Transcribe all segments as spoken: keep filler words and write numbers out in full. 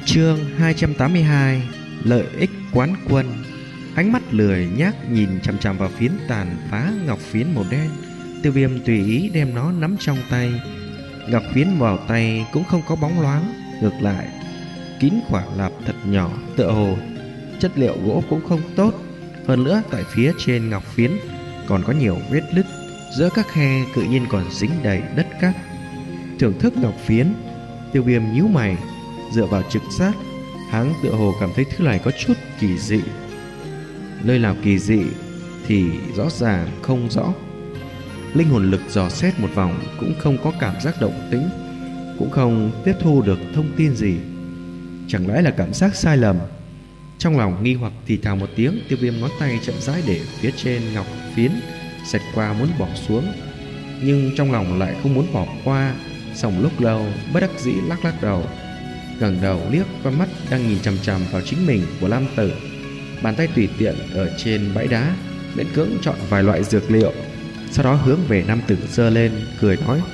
Chương hai trăm tám mươi hai. Lợi ích quán quân. Ánh mắt lười nhác nhìn chằm chằm vào phiến tàn phá ngọc phiến màu đen. Tiêu Viêm tùy ý đem nó nắm trong tay. Ngọc phiến vào tay cũng không có bóng loáng, ngược lại kín quả lạp thật nhỏ, tựa hồ chất liệu gỗ cũng không tốt. Hơn nữa tại phía trên ngọc phiến còn có nhiều vết nứt, giữa các khe tự nhiên còn dính đầy đất cát. Thưởng thức ngọc phiến, Tiêu Viêm nhíu mày, dựa vào trực giác, hắn tựa hồ cảm thấy thứ này có chút kỳ dị. Nơi nào kỳ dị thì rõ ràng không rõ. Linh hồn lực dò xét một vòng cũng không có cảm giác động tĩnh, cũng không tiếp thu được thông tin gì. Chẳng lẽ là cảm giác sai lầm? Trong lòng nghi hoặc thì thào một tiếng, Tiêu Viêm ngón tay chậm rãi để phía trên ngọc phiến, xẹt qua muốn bỏ xuống, nhưng trong lòng lại không muốn bỏ qua. Sau một lúc lâu, bất đắc dĩ lắc lắc đầu, ngẩng đầu liếc con mắt đang nhìn chằm chằm vào chính mình của Lam Tử. Bàn tay tùy tiện ở trên bãi đá miễn cưỡng chọn vài loại dược liệu, sau đó hướng về Nam Tử giơ lên, cười nói: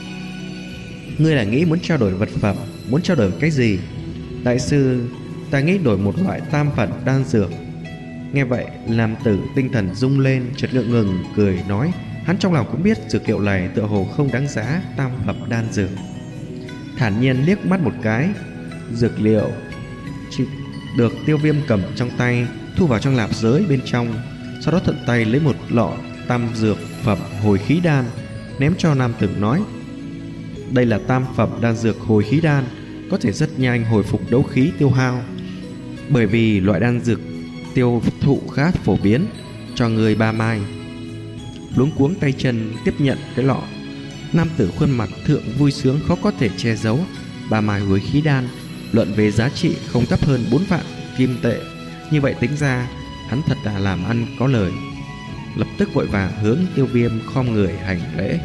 "Ngươi là nghĩ muốn trao đổi vật phẩm, muốn trao đổi cái gì?" "Đại sư, ta nghĩ đổi một loại tam phẩm đan dược." Nghe vậy, Nam Tử tinh thần rung lên, chợt ngượng ngừng cười nói, hắn trong lòng cũng biết dược liệu này tựa hồ không đáng giá tam phẩm đan dược. Thản nhiên liếc mắt một cái, dược liệu chỉ được Tiêu Viêm cầm trong tay, thu vào trong lạp giới bên trong, sau đó thuận tay lấy một lọ tam dược phẩm hồi khí đan, ném cho Nam Tử nói: "Đây là tam phẩm đan dược hồi khí đan, có thể rất nhanh hồi phục đấu khí tiêu hao. Bởi vì loại đan dược tiêu thụ khá phổ biến, cho người ba mai." Luống cuống tay chân tiếp nhận cái lọ, Nam Tử khuôn mặt thượng vui sướng khó có thể che giấu. Ba mai hồi khí đan, luận về giá trị không thấp hơn bốn vạn kim tệ. Như vậy tính ra, hắn thật là làm ăn có lời. Lập tức vội vàng hướng Tiêu Viêm khom người hành lễ.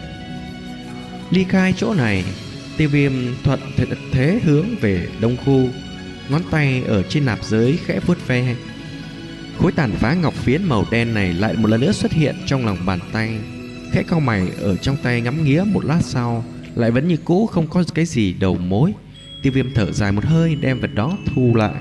Ly khai chỗ này, Tiêu Viêm thuận thế, thế hướng về đông khu, ngón tay ở trên nạp giới khẽ vuốt ve. Khối tàn phá ngọc phiến màu đen này lại một lần nữa xuất hiện trong lòng bàn tay. Khẽ cau mày ở trong tay ngắm nghía một lát sau, lại vẫn như cũ không có cái gì đầu mối. Tiêu Viêm thở dài một hơi, đem vật đó thu lại.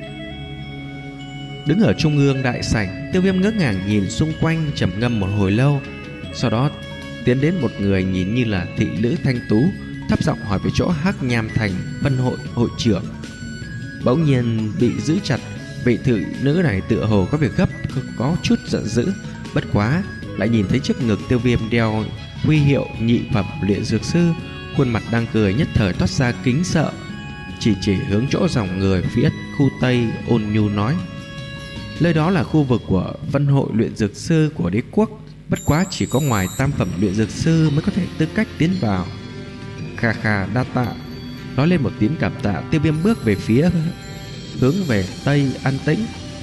Đứng ở trung ương đại sảnh, Tiêu Viêm ngỡ ngàng nhìn xung quanh, trầm ngâm một hồi lâu, sau đó tiến đến một người nhìn như là thị nữ thanh tú, thấp giọng hỏi về chỗ Hắc Nham Thành phân hội hội trưởng. Bỗng nhiên bị giữ chặt, vị thị nữ này tựa hồ có việc gấp, có chút giận dữ. Bất quá lại nhìn thấy trước ngực Tiêu Viêm đeo huy hiệu nhị phẩm luyện dược sư, khuôn mặt đang cười nhất thời toát ra kính sợ, chỉ chỉ hướng chỗ dòng người phía khu Tây, ôn nhu nói: "Nơi đó là khu vực của phân hội luyện dược sư của đế quốc, bất quá chỉ có ngoài tam phẩm luyện dược sư mới có thể tư cách tiến vào." Kha kha, đa tạ. Nói lên một tiếng cảm tạ, Tiêu Viêm bước về phía hướng về Tây an tĩnh.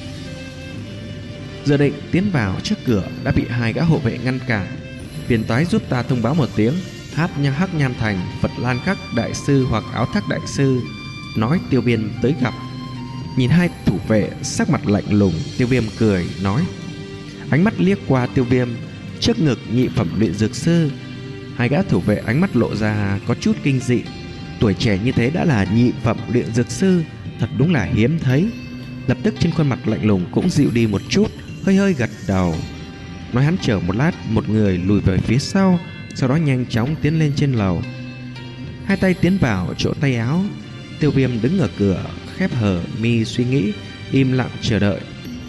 Dự định tiến vào, trước cửa đã bị hai gã hộ vệ ngăn cản. "Phiền toái giúp ta thông báo một tiếng, Hát Nha Hắc Nham Thành Phật Lan Khắc đại sư hoặc Áo Thác đại sư nói Tiêu Viêm tới gặp." Nhìn hai thủ vệ sắc mặt lạnh lùng, Tiêu Viêm cười nói, ánh mắt liếc qua Tiêu Viêm trước ngực nhị phẩm luyện dược sư. Hai gã thủ vệ ánh mắt lộ ra có chút kinh dị. Tuổi trẻ như thế đã là nhị phẩm luyện dược sư, thật đúng là hiếm thấy. Lập tức trên khuôn mặt lạnh lùng cũng dịu đi một chút, hơi hơi gật đầu. Nói hắn chờ một lát, một người lùi về phía sau, sau đó nhanh chóng tiến lên trên lầu. Hai tay tiến vào chỗ tay áo. Tiêu Viêm đứng ở cửa, khép hờ mi suy nghĩ, im lặng chờ đợi.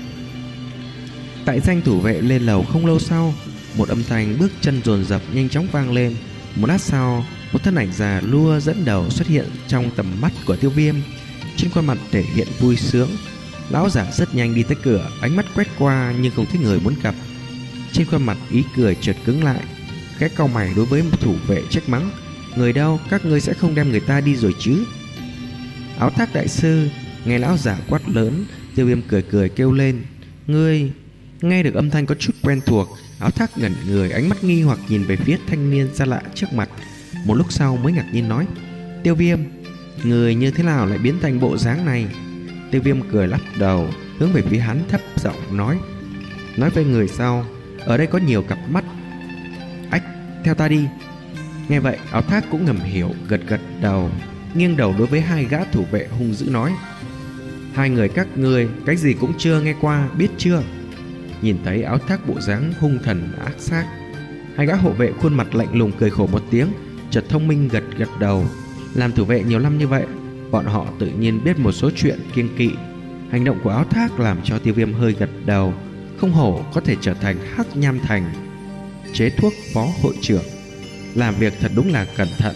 Tại danh thủ vệ lên lầu không lâu sau, một âm thanh bước chân dồn dập nhanh chóng vang lên. Một lát sau, một thân ảnh già lua dẫn đầu xuất hiện trong tầm mắt của Tiêu Viêm, trên khuôn mặt thể hiện vui sướng. Lão giả rất nhanh đi tới cửa, ánh mắt quét qua nhưng không thấy người muốn gặp. Trên khuôn mặt ý cười chợt cứng lại, khẽ cau mày đối với một thủ vệ trách mắng: "Người đâu, các ngươi sẽ không đem người ta đi rồi chứ?" Áo Thác đại sư nghe lão giả quát lớn, Tiêu Viêm cười cười kêu lên: "Ngươi!" Nghe được âm thanh có chút quen thuộc, Áo Thác ngẩn người, ánh mắt nghi hoặc nhìn về phía thanh niên xa lạ trước mặt. Một lúc sau mới ngạc nhiên nói: "Tiêu Viêm, người như thế nào lại biến thành bộ dáng này?" Tiêu Viêm cười lắc đầu, hướng về phía hắn thấp giọng nói: "Nói với người sau, ở đây có nhiều cặp mắt. Ách, theo ta đi." Nghe vậy, Áo Thác cũng ngầm hiểu, gật gật đầu. nghiêng đầu đối với hai gã thủ vệ hung dữ nói: hai người các ngươi cái gì cũng chưa nghe qua, biết chưa? Nhìn thấy Áo Thác bộ dáng hung thần ác sát, hai gã hộ vệ khuôn mặt lạnh lùng cười khổ một tiếng, chợt thông minh gật gật đầu. Làm thủ vệ nhiều năm như vậy, bọn họ tự nhiên biết một số chuyện kiêng kỵ. Hành động của Áo Thác làm cho Tiêu Viêm hơi gật đầu. Không hổ có thể trở thành Hắc Nham Thành chế thuốc phó hội trưởng, làm việc thật đúng là cẩn thận.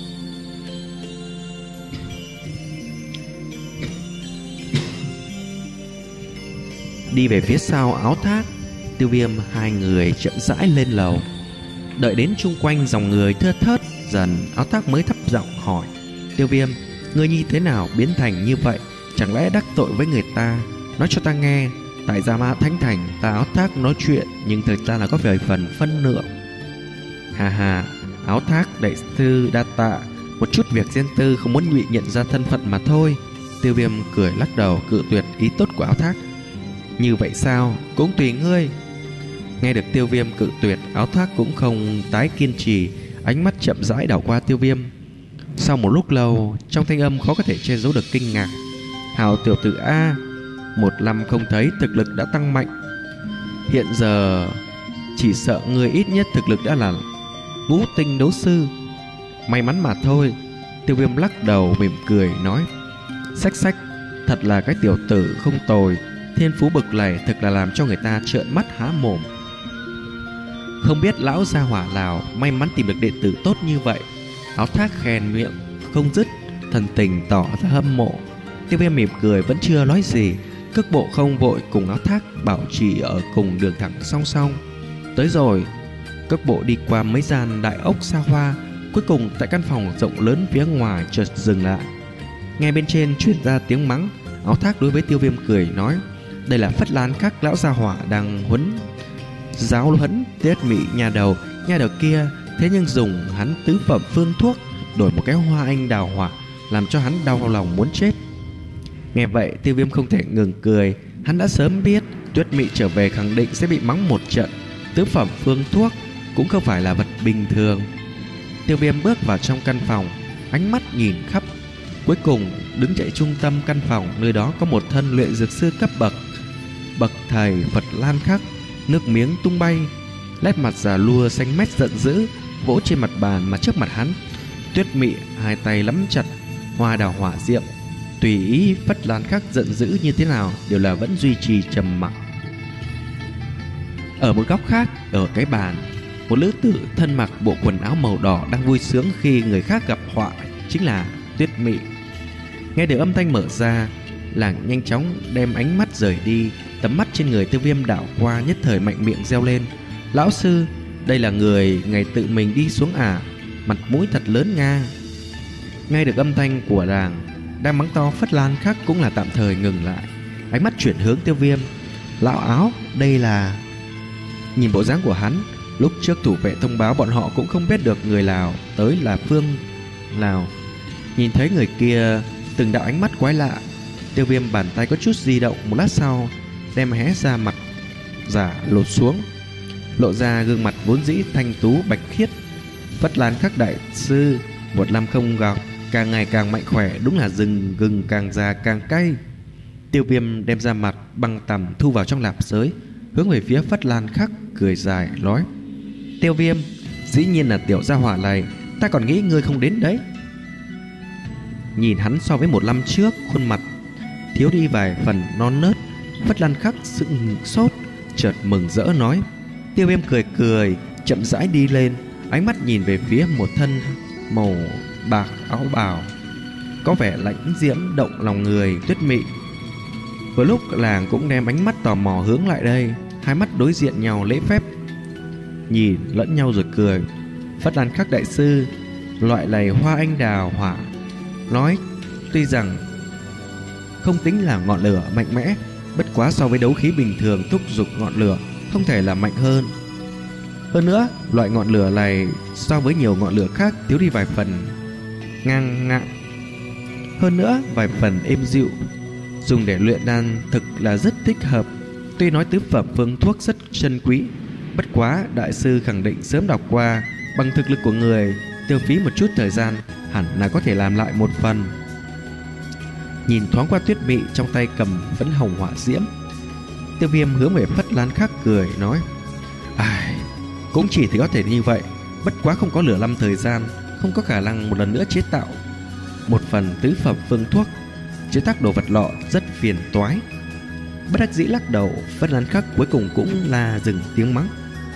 Đi về phía sau Áo Thác, Tiêu Viêm hai người chậm rãi lên lầu. Đợi đến chung quanh dòng người thưa thớt dần, Áo Thác mới thấp giọng hỏi: Tiêu Viêm, ngươi như thế nào biến thành như vậy? Chẳng lẽ đắc tội với người ta? Nói cho ta nghe. Tại Gia Mã Thánh Thành, ta Áo Thác nói chuyện, nhưng thực ra là có vài phần phân lượng. Hà hà, Áo Thác đại sư đa tạ, một chút việc riêng tư không muốn bị nhận ra thân phận mà thôi. Tiêu Viêm cười lắc đầu cự tuyệt ý tốt của Áo Thác. Như vậy sao? Cũng tùy ngươi. Nghe được Tiêu Viêm cự tuyệt, Áo Thác cũng không tái kiên trì, ánh mắt chậm rãi đảo qua Tiêu Viêm. Sau một lúc lâu, trong thanh âm khó có thể che giấu được kinh ngạc: Hào tiểu tử A, một năm không thấy thực lực đã tăng mạnh. Hiện giờ chỉ sợ người ít nhất thực lực đã là ngũ tinh đấu sư. May mắn mà thôi. Tiêu Viêm lắc đầu mỉm cười nói: Xách xách, thật là cái tiểu tử không tồi. Thiên phú bực này thực là làm cho người ta trợn mắt há mồm. Không biết lão gia hỏa nào may mắn tìm được đệ tử tốt như vậy. Áo Thác khen miệng không dứt, thần tình tỏ ra hâm mộ. Tiêu Viêm mỉm cười vẫn chưa nói gì, cước bộ không vội cùng Áo Thác bảo trì ở cùng đường thẳng song song. Tới rồi, cước bộ đi qua mấy gian đại ốc xa hoa, cuối cùng tại căn phòng rộng lớn phía ngoài chợt dừng lại. Nghe bên trên truyền ra tiếng mắng, Áo Thác đối với Tiêu Viêm cười nói: Đây là Phất Lan Các lão gia hỏa đang huấn giáo huấn Tiết Mị nhà đầu. Nhà đầu kia thế nhưng dùng hắn tứ phẩm phương thuốc đổi một cái hoa anh đào hỏa, làm cho hắn đau lòng muốn chết. Nghe vậy Tiêu Viêm không thể ngừng cười. Hắn đã sớm biết Tuyết Mị trở về khẳng định sẽ bị mắng một trận. Tứ phẩm phương thuốc cũng không phải là vật bình thường. Tiêu Viêm bước vào trong căn phòng, ánh mắt nhìn khắp. Cuối cùng đứng chạy trung tâm căn phòng, nơi đó có một thân luyện dược sư cấp bậc bậc thầy Phật Lan Khắc, nước miếng tung bay, nét mặt già lua xanh mét giận dữ, vỗ trên mặt bàn mà trước mặt hắn. Tuyết Mị hai tay nắm chặt hoa đào hỏa diệm, tùy ý Phất Lan Khắc giận dữ như thế nào đều là vẫn duy trì trầm mặc. Ở một góc khác, ở cái bàn, một nữ tử thân mặc bộ quần áo màu đỏ đang vui sướng khi người khác gặp họa, chính là Tuyết Mị. Nghe được âm thanh mở ra, nàng nhanh chóng đem ánh mắt rời đi. Tầm mắt trên người Tiêu Viêm đảo qua, nhất thời mạnh miệng reo lên: Lão sư, đây là người ngày tự mình đi xuống à? Mặt mũi thật lớn nga. Nghe được âm thanh của nàng đang mắng to, Phất Lan Khắc cũng là tạm thời ngừng lại, ánh mắt chuyển hướng Tiêu Viêm: Lão Áo, đây là... Nhìn bộ dáng của hắn, lúc trước thủ vệ thông báo bọn họ cũng không biết được người Lào tới là phương Lào. Nhìn thấy người kia, từng đạo ánh mắt quái lạ. Tiêu Viêm bàn tay có chút di động, một lát sau đem hé ra mặt giả lột xuống, lộ ra gương mặt vốn dĩ thanh tú bạch khiết. Phất Lan Khắc đại sư, một năm không gặp, càng ngày càng mạnh khỏe, đúng là rừng gừng càng già càng cay. Tiêu Viêm đem ra mặt băng tằm thu vào trong lạp giới, hướng về phía Phất Lan Khắc cười dài nói: Tiêu Viêm, dĩ nhiên là tiểu gia hỏa này, ta còn nghĩ ngươi không đến đấy. Nhìn hắn so với một năm trước, khuôn mặt thiếu đi vài phần non nớt, Phất Lan Khắc sững sốt, chợt mừng rỡ nói. Tiêu Viêm cười cười, chậm rãi đi lên, ánh mắt nhìn về phía một thân màu bạc áo bào có vẻ lãnh diễm động lòng người Tuyết Mị. Vừa lúc làng cũng đem ánh mắt tò mò hướng lại đây, hai mắt đối diện nhau lễ phép nhìn lẫn nhau rồi cười. Phất Lan Khắc đại sư, loại này hoa anh đào hỏa nói tuy rằng không tính là ngọn lửa mạnh mẽ, bất quá so với đấu khí bình thường thúc giục ngọn lửa không thể là mạnh hơn. Hơn nữa, loại ngọn lửa này so với nhiều ngọn lửa khác thiếu đi vài phần ngang ngạn, hơn nữa vài phần êm dịu, dùng để luyện đan thực là rất thích hợp. Tuy nói tứ phẩm phương thuốc rất chân quý, bất quá đại sư khẳng định sớm đọc qua, bằng thực lực của người tiêu phí một chút thời gian, hẳn là có thể làm lại một phần. Nhìn thoáng qua Tuyết Mị trong tay cầm phấn hồng hỏa diễm, Tiêu Viêm hướng về Phất Lan Khắc cười nói: ai, cũng chỉ thì có thể như vậy, bất quá không có nửa năm thời gian, không có khả năng một lần nữa chế tạo một phần tứ phẩm phương thuốc. Chế tác đồ vật lọ rất phiền toái. Bất đắc dĩ lắc đầu, Phất Lan Khắc cuối cùng cũng là dừng tiếng mắng.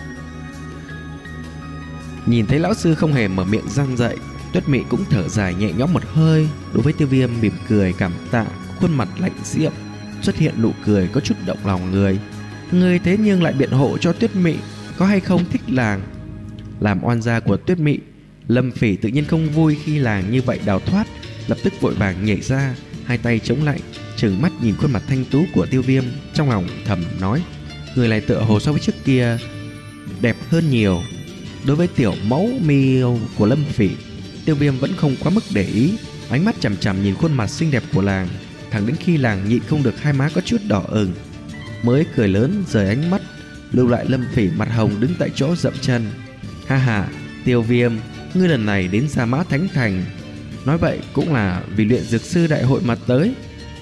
Nhìn thấy lão sư không hề mở miệng răng dậy, Tuyết Mị cũng thở dài nhẹ nhõm một hơi. Đối với Tiêu Viêm mỉm cười cảm tạ, khuôn mặt lạnh diệm xuất hiện nụ cười có chút động lòng người. Người thế nhưng lại biện hộ cho Tuyết Mị, có hay không thích làng. Làm oan gia của Tuyết Mị, Lâm Phỉ tự nhiên không vui khi làng như vậy đào thoát, lập tức vội vàng nhảy ra, hai tay chống lại, trừng mắt nhìn khuôn mặt thanh tú của Tiêu Viêm, trong lòng thầm nói: người này tựa hồ so với trước kia đẹp hơn nhiều. Đối với tiểu mẫu miêu của Lâm Phỉ, Tiêu Viêm vẫn không quá mức để ý, ánh mắt chằm chằm nhìn khuôn mặt xinh đẹp của làng, thẳng đến khi làng nhịn không được hai má có chút đỏ ửng, mới cười lớn rời ánh mắt, lưu lại Lâm Phỉ mặt hồng đứng tại chỗ dậm chân. Ha ha, Tiêu Viêm, ngươi lần này đến Gia Mã Thánh Thành, nói vậy cũng là vì luyện dược sư đại hội mà tới.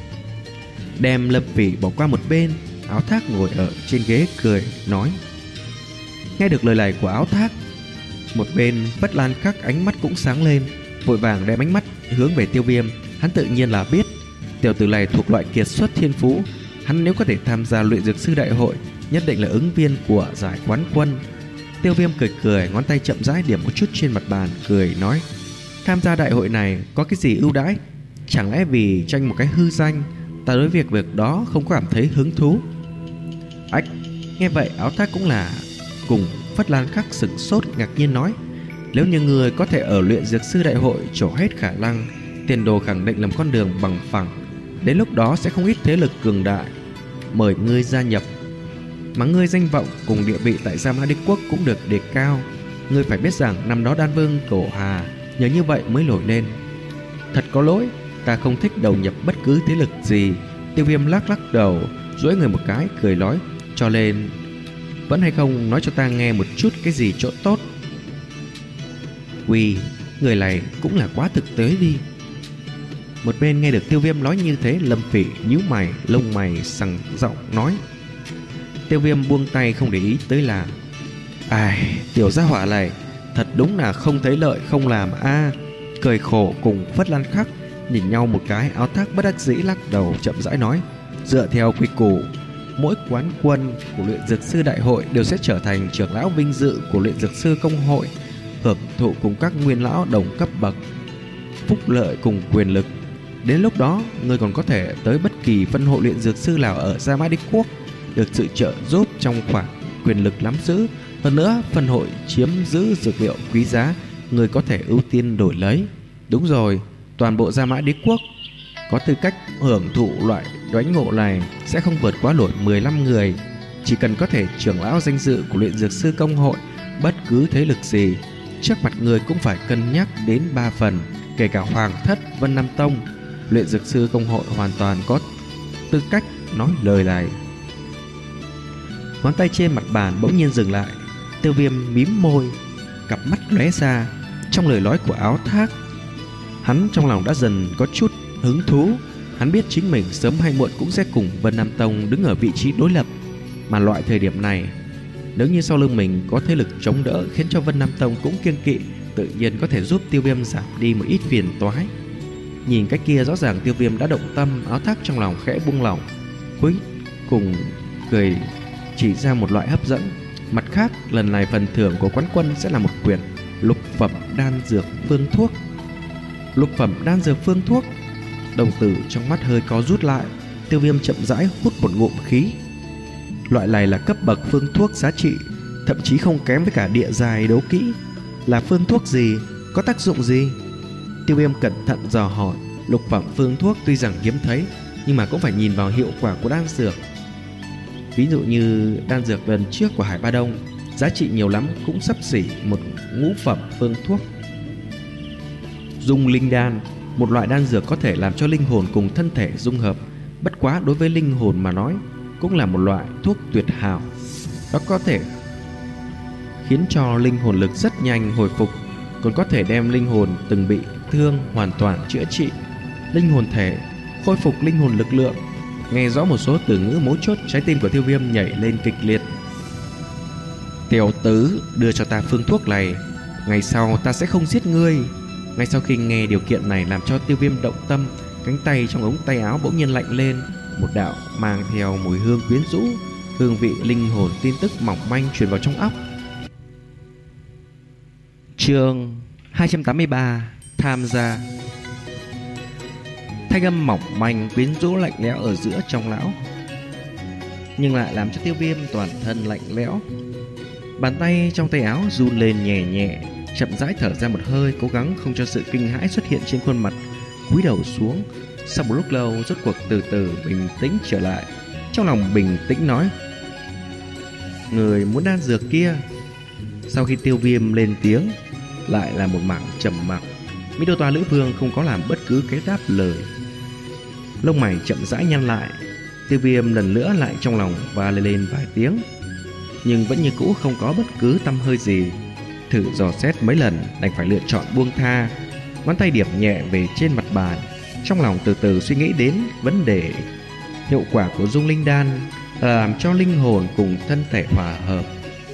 Đem Lâm Phỉ bỏ qua một bên, Áo Thác ngồi ở trên ghế cười nói. Nghe được lời này của Áo Thác, một bên Phất Lan Khắc ánh mắt cũng sáng lên, vội vàng đem ánh mắt hướng về Tiêu Viêm. Hắn tự nhiên là biết tiểu tử này thuộc loại kiệt xuất thiên phú, hắn nếu có thể tham gia luyện dược sư đại hội, nhất định là ứng viên của giải quán quân. Tiêu Viêm cười cười, ngón tay chậm rãi điểm một chút trên mặt bàn, cười nói: tham gia đại hội này có cái gì ưu đãi? Chẳng lẽ vì tranh một cái hư danh, ta đối việc việc đó không có cảm thấy hứng thú? Ách, nghe vậy Áo Thác cũng là cùng Phất Lan Khắc sửng sốt ngạc nhiên nói: nếu như người có thể ở luyện dược sư đại hội trổ hết khả năng, tiền đồ khẳng định làm con đường bằng phẳng, đến lúc đó sẽ không ít thế lực cường đại mời ngươi gia nhập, mà ngươi danh vọng cùng địa vị tại Gia Mã Đế Quốc cũng được đề cao. Ngươi phải biết rằng năm đó Đan Vương Cổ Hà nhờ như vậy mới nổi lên. Thật có lỗi, ta không thích đầu nhập bất cứ thế lực gì. Tiêu Viêm lắc lắc đầu, duỗi người một cái cười nói: cho nên vẫn hay không nói cho ta nghe một chút cái gì chỗ tốt. Uy, người này cũng là quá thực tế đi. Một bên nghe được Tiêu Viêm nói như thế, Lâm Phỉ nhíu mày, lông mày sằng giọng nói. Tiêu Viêm buông tay không để ý tới là: ai, tiểu gia hỏa này thật đúng là không thấy lợi không làm a. À, cười khổ cùng Phất Lan Khắc nhìn nhau một cái. Áo Thác bất đắc dĩ lắc đầu chậm rãi nói: dựa theo quy củ, mỗi quán quân của luyện dược sư đại hội đều sẽ trở thành trưởng lão vinh dự của luyện dược sư công hội, hưởng thụ cùng các nguyên lão đồng cấp bậc phúc lợi cùng quyền lực. Đến lúc đó, ngươi còn có thể tới bất kỳ phân hội luyện dược sư nào ở Gia Mã Đế Quốc, được sự trợ giúp trong khoản quyền lực nắm giữ. Hơn nữa, phân hội chiếm giữ dược liệu quý giá, ngươi có thể ưu tiên đổi lấy. Đúng rồi, toàn bộ Gia Mã Đế Quốc có tư cách hưởng thụ loại đoánh ngộ này sẽ không vượt quá nổi mười lăm người. Chỉ cần có thể trưởng lão danh dự của luyện dược sư công hội, bất cứ thế lực gì trước mặt người cũng phải cân nhắc đến ba phần, kể cả Hoàng Thất, Vân Nam Tông. Luyện dược sư công hội hoàn toàn có tư cách nói lời này. Ngón tay trên mặt bàn bỗng nhiên dừng lại. Tiêu Viêm mím môi, cặp mắt lóe ra. Trong lời nói của Áo Thác, hắn trong lòng đã dần có chút hứng thú. Hắn biết chính mình sớm hay muộn cũng sẽ cùng Vân Nam Tông đứng ở vị trí đối lập. Mà loại thời điểm này, nếu như sau lưng mình có thế lực chống đỡ khiến cho Vân Nam Tông cũng kiêng kỵ, tự nhiên có thể giúp Tiêu Viêm giảm đi một ít phiền toái. Nhìn cái kia rõ ràng Tiêu Viêm đã động tâm. Áo Thác trong lòng khẽ buông lỏng, cuối cùng cười chỉ ra một loại hấp dẫn. Mặt khác, lần này phần thưởng của quán quân sẽ là một quyển lục phẩm đan dược phương thuốc. Lục phẩm đan dược phương thuốc. Đồng tử trong mắt hơi có rút lại. Tiêu Viêm chậm rãi hút một ngụm khí. Loại này là cấp bậc phương thuốc giá trị, thậm chí không kém với cả địa giai đấu kỹ. Là phương thuốc gì? Có tác dụng gì? Tiêu Viêm cẩn thận dò hỏi. Lục phẩm phương thuốc tuy rằng hiếm thấy, nhưng mà cũng phải nhìn vào hiệu quả của đan dược. Ví dụ như đan dược lần trước của Hải Ba Đông, giá trị nhiều lắm cũng xấp xỉ một ngũ phẩm phương thuốc. Dung linh đan, một loại đan dược có thể làm cho linh hồn cùng thân thể dung hợp. Bất quá đối với linh hồn mà nói, cũng là một loại thuốc tuyệt hảo. Nó có thể khiến cho linh hồn lực rất nhanh hồi phục. còn có thể đem linh hồn từng bị thương hoàn toàn chữa trị, linh hồn thể, khôi phục linh hồn lực lượng. Nghe rõ một số từ ngữ mấu chốt, trái tim của Tiêu Viêm nhảy lên kịch liệt. Tiểu tứ, đưa cho ta phương thuốc này, ngày sau ta sẽ không giết ngươi. Ngay sau khi nghe điều kiện này làm cho Tiêu Viêm động tâm, cánh tay trong ống tay áo bỗng nhiên lạnh lên, một đạo mang theo mùi hương quyến rũ, hương vị linh hồn tin tức mỏng manh truyền vào trong óc. Chương hai trăm tám mươi ba, tham gia. Thanh âm mỏng manh quyến rũ lạnh lẽo ở giữa trong lão, nhưng lại làm cho Tiêu Viêm toàn thân lạnh lẽo. Bàn tay trong tay áo run lên nhẹ nhẹ, chậm rãi thở ra một hơi, cố gắng không cho sự kinh hãi xuất hiện trên khuôn mặt, cúi đầu xuống. Sau một lúc lâu, rốt cuộc từ từ bình tĩnh trở lại, trong lòng bình tĩnh nói: người muốn đan dược kia. Sau khi Tiêu Viêm lên tiếng, lại là một mảng trầm mặc. Mỹ Đô Toa Lữ Vương không có làm bất cứ cái đáp lời, lông mày chậm rãi nhăn lại. Tiêu Viêm lần nữa lại trong lòng và lên lên vài tiếng, nhưng vẫn như cũ không có bất cứ tăm hơi gì. Thử dò xét mấy lần, đành phải lựa chọn buông tha. Ngón tay điểm nhẹ về trên mặt bàn, trong lòng từ từ suy nghĩ đến vấn đề. Hiệu quả của dung linh đan là làm cho linh hồn cùng thân thể hòa hợp.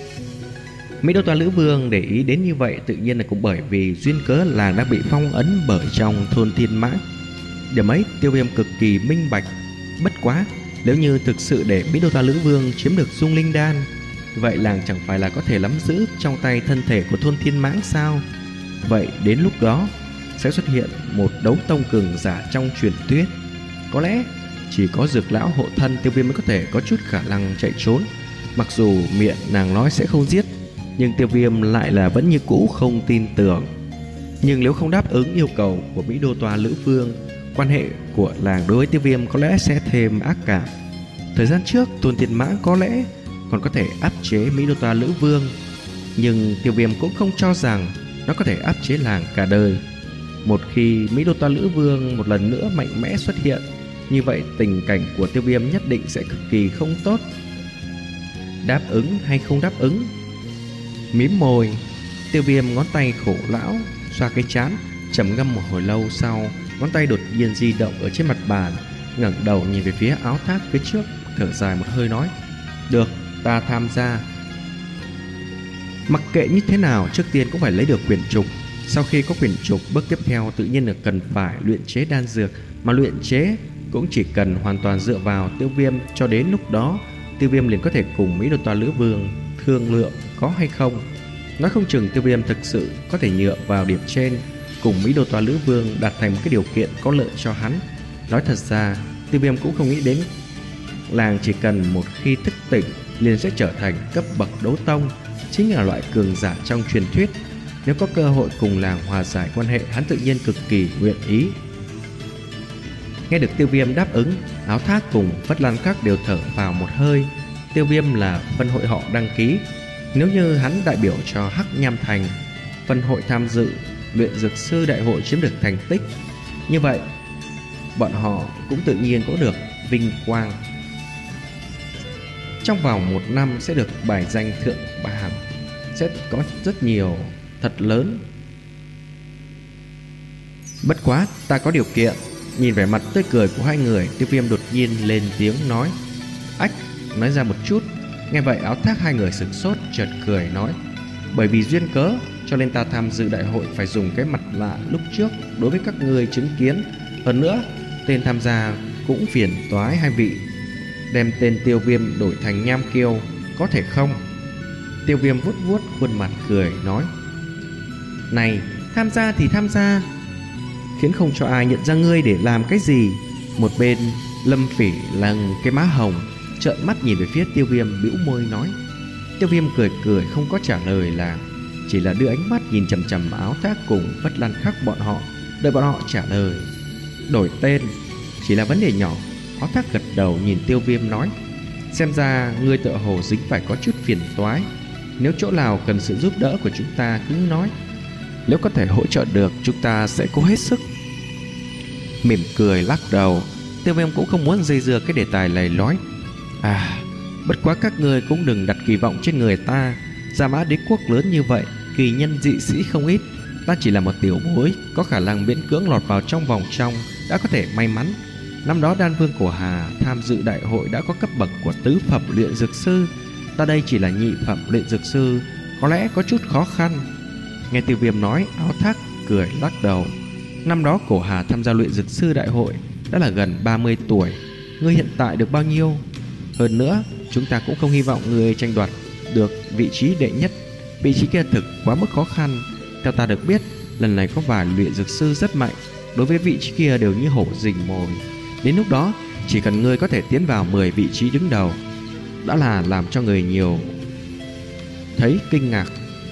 Mỹ Đô Toa Lữ Vương để ý đến như vậy tự nhiên là cũng bởi vì duyên cớ làng đang bị phong ấn bởi trong thôn Thiên Mãng. Điểm ấy Tiêu Viêm cực kỳ minh bạch. Bất quá, nếu như thực sự để Mỹ Đô Toa Lữ Vương chiếm được dung linh đan, vậy làng chẳng phải là có thể nắm giữ trong tay thân thể của thôn Thiên Mãng sao? Vậy đến lúc đó sẽ xuất hiện một đấu tông cường giả trong truyền thuyết. Có lẽ chỉ có Dược lão hộ thân Tiêu Viêm mới có thể có chút khả năng chạy trốn. Mặc dù miệng nàng nói sẽ không giết, nhưng Tiêu Viêm lại là vẫn như cũ không tin tưởng. Nhưng nếu không đáp ứng yêu cầu của Mỹ Đô Toa Lữ Vương, quan hệ của làng đối với Tiêu Viêm có lẽ sẽ thêm ác cảm. Thời gian trước Tôn Thiên Mãng có lẽ còn có thể áp chế Mỹ Đô Toa Lữ Vương, nhưng Tiêu Viêm cũng không cho rằng nó có thể áp chế làng cả đời. Một khi Mỹ Đô Toa Lữ Vương một lần nữa mạnh mẽ xuất hiện, như vậy tình cảnh của Tiêu Viêm nhất định sẽ cực kỳ không tốt. Đáp ứng hay không đáp ứng? Mím môi, Tiêu Viêm ngón tay khổ lão xoa cái trán, trầm ngâm một hồi lâu sau, ngón tay đột nhiên di động ở trên mặt bàn, ngẩng đầu nhìn về phía áo thác phía trước, thở dài một hơi nói: được, ta tham gia. Mặc kệ như thế nào, trước tiên cũng phải lấy được quyển trục. Sau khi có quyển trục, bước tiếp theo tự nhiên là cần phải luyện chế đan dược, mà luyện chế cũng chỉ cần hoàn toàn dựa vào Tiêu Viêm. Cho đến lúc đó, Tiêu Viêm liền có thể cùng Mỹ Đô Toa Lữ Vương thương lượng có hay không. Nói không chừng Tiêu Viêm thực sự có thể dựa vào điểm trên, cùng Mỹ Đô Toa Lữ Vương đạt thành một cái điều kiện có lợi cho hắn. Nói thật ra, Tiêu Viêm cũng không nghĩ đến làng chỉ cần một khi thức tỉnh liền sẽ trở thành cấp bậc đấu tông, chính là loại cường giả trong truyền thuyết. Nếu có cơ hội cùng làng hòa giải quan hệ, hắn tự nhiên cực kỳ nguyện ý. Nghe được Tiêu Viêm đáp ứng, áo thác cùng Phất Lan Các đều thở vào một hơi. Tiêu Viêm là phân hội họ đăng ký, nếu như hắn đại biểu cho Hắc Nham Thành, phân hội tham dự luyện dược sư đại hội chiếm được thành tích, như vậy bọn họ cũng tự nhiên có được vinh quang. Trong vòng một năm sẽ được bài danh thượng bảng, sẽ có rất nhiều thật lớn. Bất quá ta có điều kiện. Nhìn vẻ mặt tươi cười của hai người, Tiêu Viêm đột nhiên lên tiếng nói: ách, nói ra một chút. Nghe vậy áo thác hai người sửng sốt, chợt cười nói: bởi vì duyên cớ cho nên ta tham dự đại hội phải dùng cái mặt lạ lúc trước đối với các người chứng kiến. Hơn nữa tên tham gia cũng phiền toái hai vị, đem tên Tiêu Viêm đổi thành Nham Kiêu có thể không? Tiêu Viêm vuốt vuốt khuôn mặt cười nói: này, tham gia thì tham gia, khiến không cho ai nhận ra ngươi để làm cái gì. Một bên Lâm Phỉ lằng cái má hồng, trợn mắt nhìn về phía Tiêu Viêm, bĩu môi nói. Tiêu Viêm cười cười không có trả lời là, chỉ là đưa ánh mắt nhìn chằm chằm áo thác cùng Phất Lan Khắc bọn họ, đợi bọn họ trả lời. Đổi tên chỉ là vấn đề nhỏ. Áo thác gật đầu nhìn Tiêu Viêm nói: xem ra ngươi tựa hồ dính phải có chút phiền toái. Nếu chỗ nào cần sự giúp đỡ của chúng ta cứ nói, nếu có thể hỗ trợ được chúng ta sẽ cố hết sức. Mỉm cười lắc đầu, Tiêu Viêm cũng không muốn dây dưa cái đề tài này, nói: à, bất quá các ngươi cũng đừng đặt kỳ vọng trên người ta. Gia Mã Đế quốc lớn như vậy, kỳ nhân dị sĩ không ít, Ta chỉ là một tiểu bối, có khả năng miễn cưỡng lọt vào trong vòng trong, đã có thể may mắn. Năm đó Đan Vương Cổ Hà tham dự đại hội đã có cấp bậc của tứ phẩm luyện dược sư. Ta đây chỉ là nhị phẩm luyện dược sư, có lẽ có chút khó khăn. Nghe Tiêu Viêm nói, Áo Thác cười lắc đầu. Năm đó Cổ Hà tham gia luyện dược sư đại hội đã là gần ba mươi tuổi. Ngươi hiện tại được bao nhiêu? Hơn nữa, chúng ta cũng không hy vọng ngươi tranh đoạt được vị trí đệ nhất. Vị trí kia thực quá mức khó khăn. Theo ta được biết, lần này có vài luyện dược sư rất mạnh, đối với vị trí kia đều như hổ rình mồi. Đến lúc đó, chỉ cần ngươi có thể tiến vào mười vị trí đứng đầu, đã là làm cho người nhiều thấy kinh ngạc.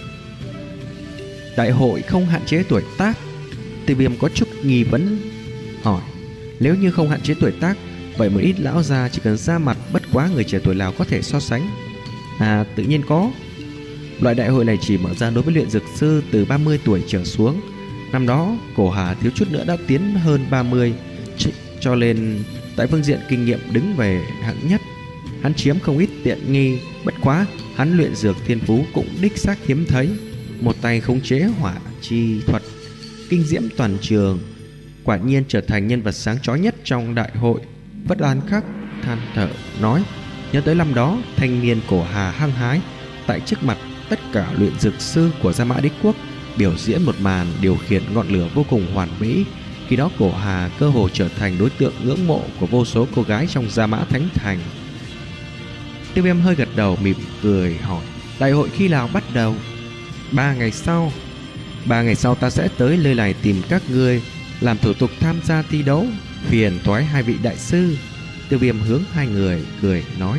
Đại hội không hạn chế tuổi tác. Tiêu Viêm có chút nghi vấn hỏi, nếu như không hạn chế tuổi tác, vậy một ít lão già chỉ cần ra mặt, bất quá người trẻ tuổi nào có thể so sánh? À, tự nhiên có. Loại đại hội này chỉ mở ra đối với luyện dược sư từ ba mươi tuổi trở xuống. Năm đó Cổ Hà thiếu chút nữa đã tiến hơn ba mươi, cho nên tại phương diện kinh nghiệm đứng về hạng nhất. Hắn chiếm không ít tiện nghi, bất quá hắn luyện dược thiên phú cũng đích xác hiếm thấy. Một tay khống chế hỏa chi thuật, kinh diễm toàn trường, quả nhiên trở thành nhân vật sáng chói nhất trong đại hội. Vất An Khắc than thở nói, nhớ tới năm đó thanh niên Cổ Hà hăng hái tại trước mặt tất cả luyện dược sư của Gia Mã Đế Quốc biểu diễn một màn điều khiển ngọn lửa vô cùng hoàn mỹ. Khi đó Cổ Hà cơ hồ trở thành đối tượng ngưỡng mộ của vô số cô gái trong Gia Mã Thánh Thành. Tiêu Viêm hơi gật đầu mỉm cười hỏi, đại hội khi nào bắt đầu? Ba ngày sau. Ba ngày sau ta sẽ tới nơi này tìm các ngươi, làm thủ tục tham gia thi đấu. Phiền toái hai vị đại sư. Tiêu Viêm hướng hai người cười nói,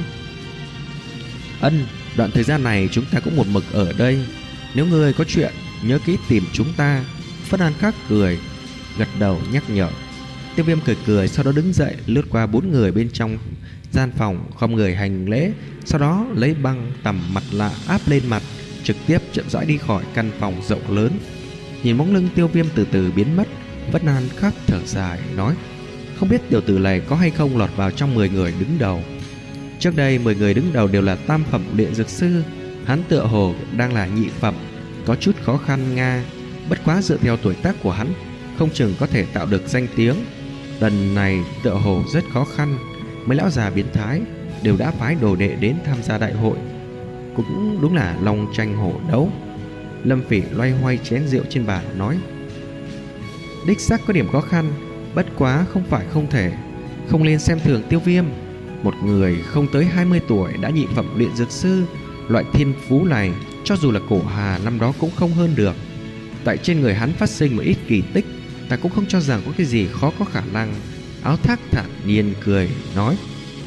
ân, đoạn thời gian này chúng ta cũng một mực ở đây, nếu ngươi có chuyện nhớ kỹ tìm chúng ta. Phất An Khắc cười gật đầu nhắc nhở. Tiêu Viêm cười cười, sau đó đứng dậy lướt qua bốn người bên trong gian phòng, không người hành lễ, sau đó lấy băng tằm mặt lạ áp lên mặt, trực tiếp chậm rãi đi khỏi căn phòng rộng lớn. Nhìn bóng lưng Tiêu Viêm từ từ biến mất, Phất An Khắc thở dài nói, không biết tiểu tử này có hay không lọt vào trong mười người đứng đầu. Trước đây mười người đứng đầu đều là tam phẩm luyện dược sư, hắn tựa hồ đang là nhị phẩm, có chút khó khăn nga. Bất quá dựa theo tuổi tác của hắn, không chừng có thể tạo được danh tiếng. Lần này tựa hồ rất khó khăn. Mấy lão già biến thái đều đã phái đồ đệ đến tham gia đại hội, cũng đúng là long tranh hổ đấu. Lâm Phỉ loay hoay chén rượu trên bàn nói, đích xác có điểm khó khăn, bất quá không phải không thể. Không nên xem thường Tiêu Viêm. Một người không tới hai mươi tuổi đã nhị phẩm luyện dược sư, loại thiên phú này cho dù là Cổ Hà năm đó cũng không hơn được. Tại trên người hắn phát sinh một ít kỳ tích, ta cũng không cho rằng có cái gì khó có khả năng. Áo Thác thản nhiên cười nói,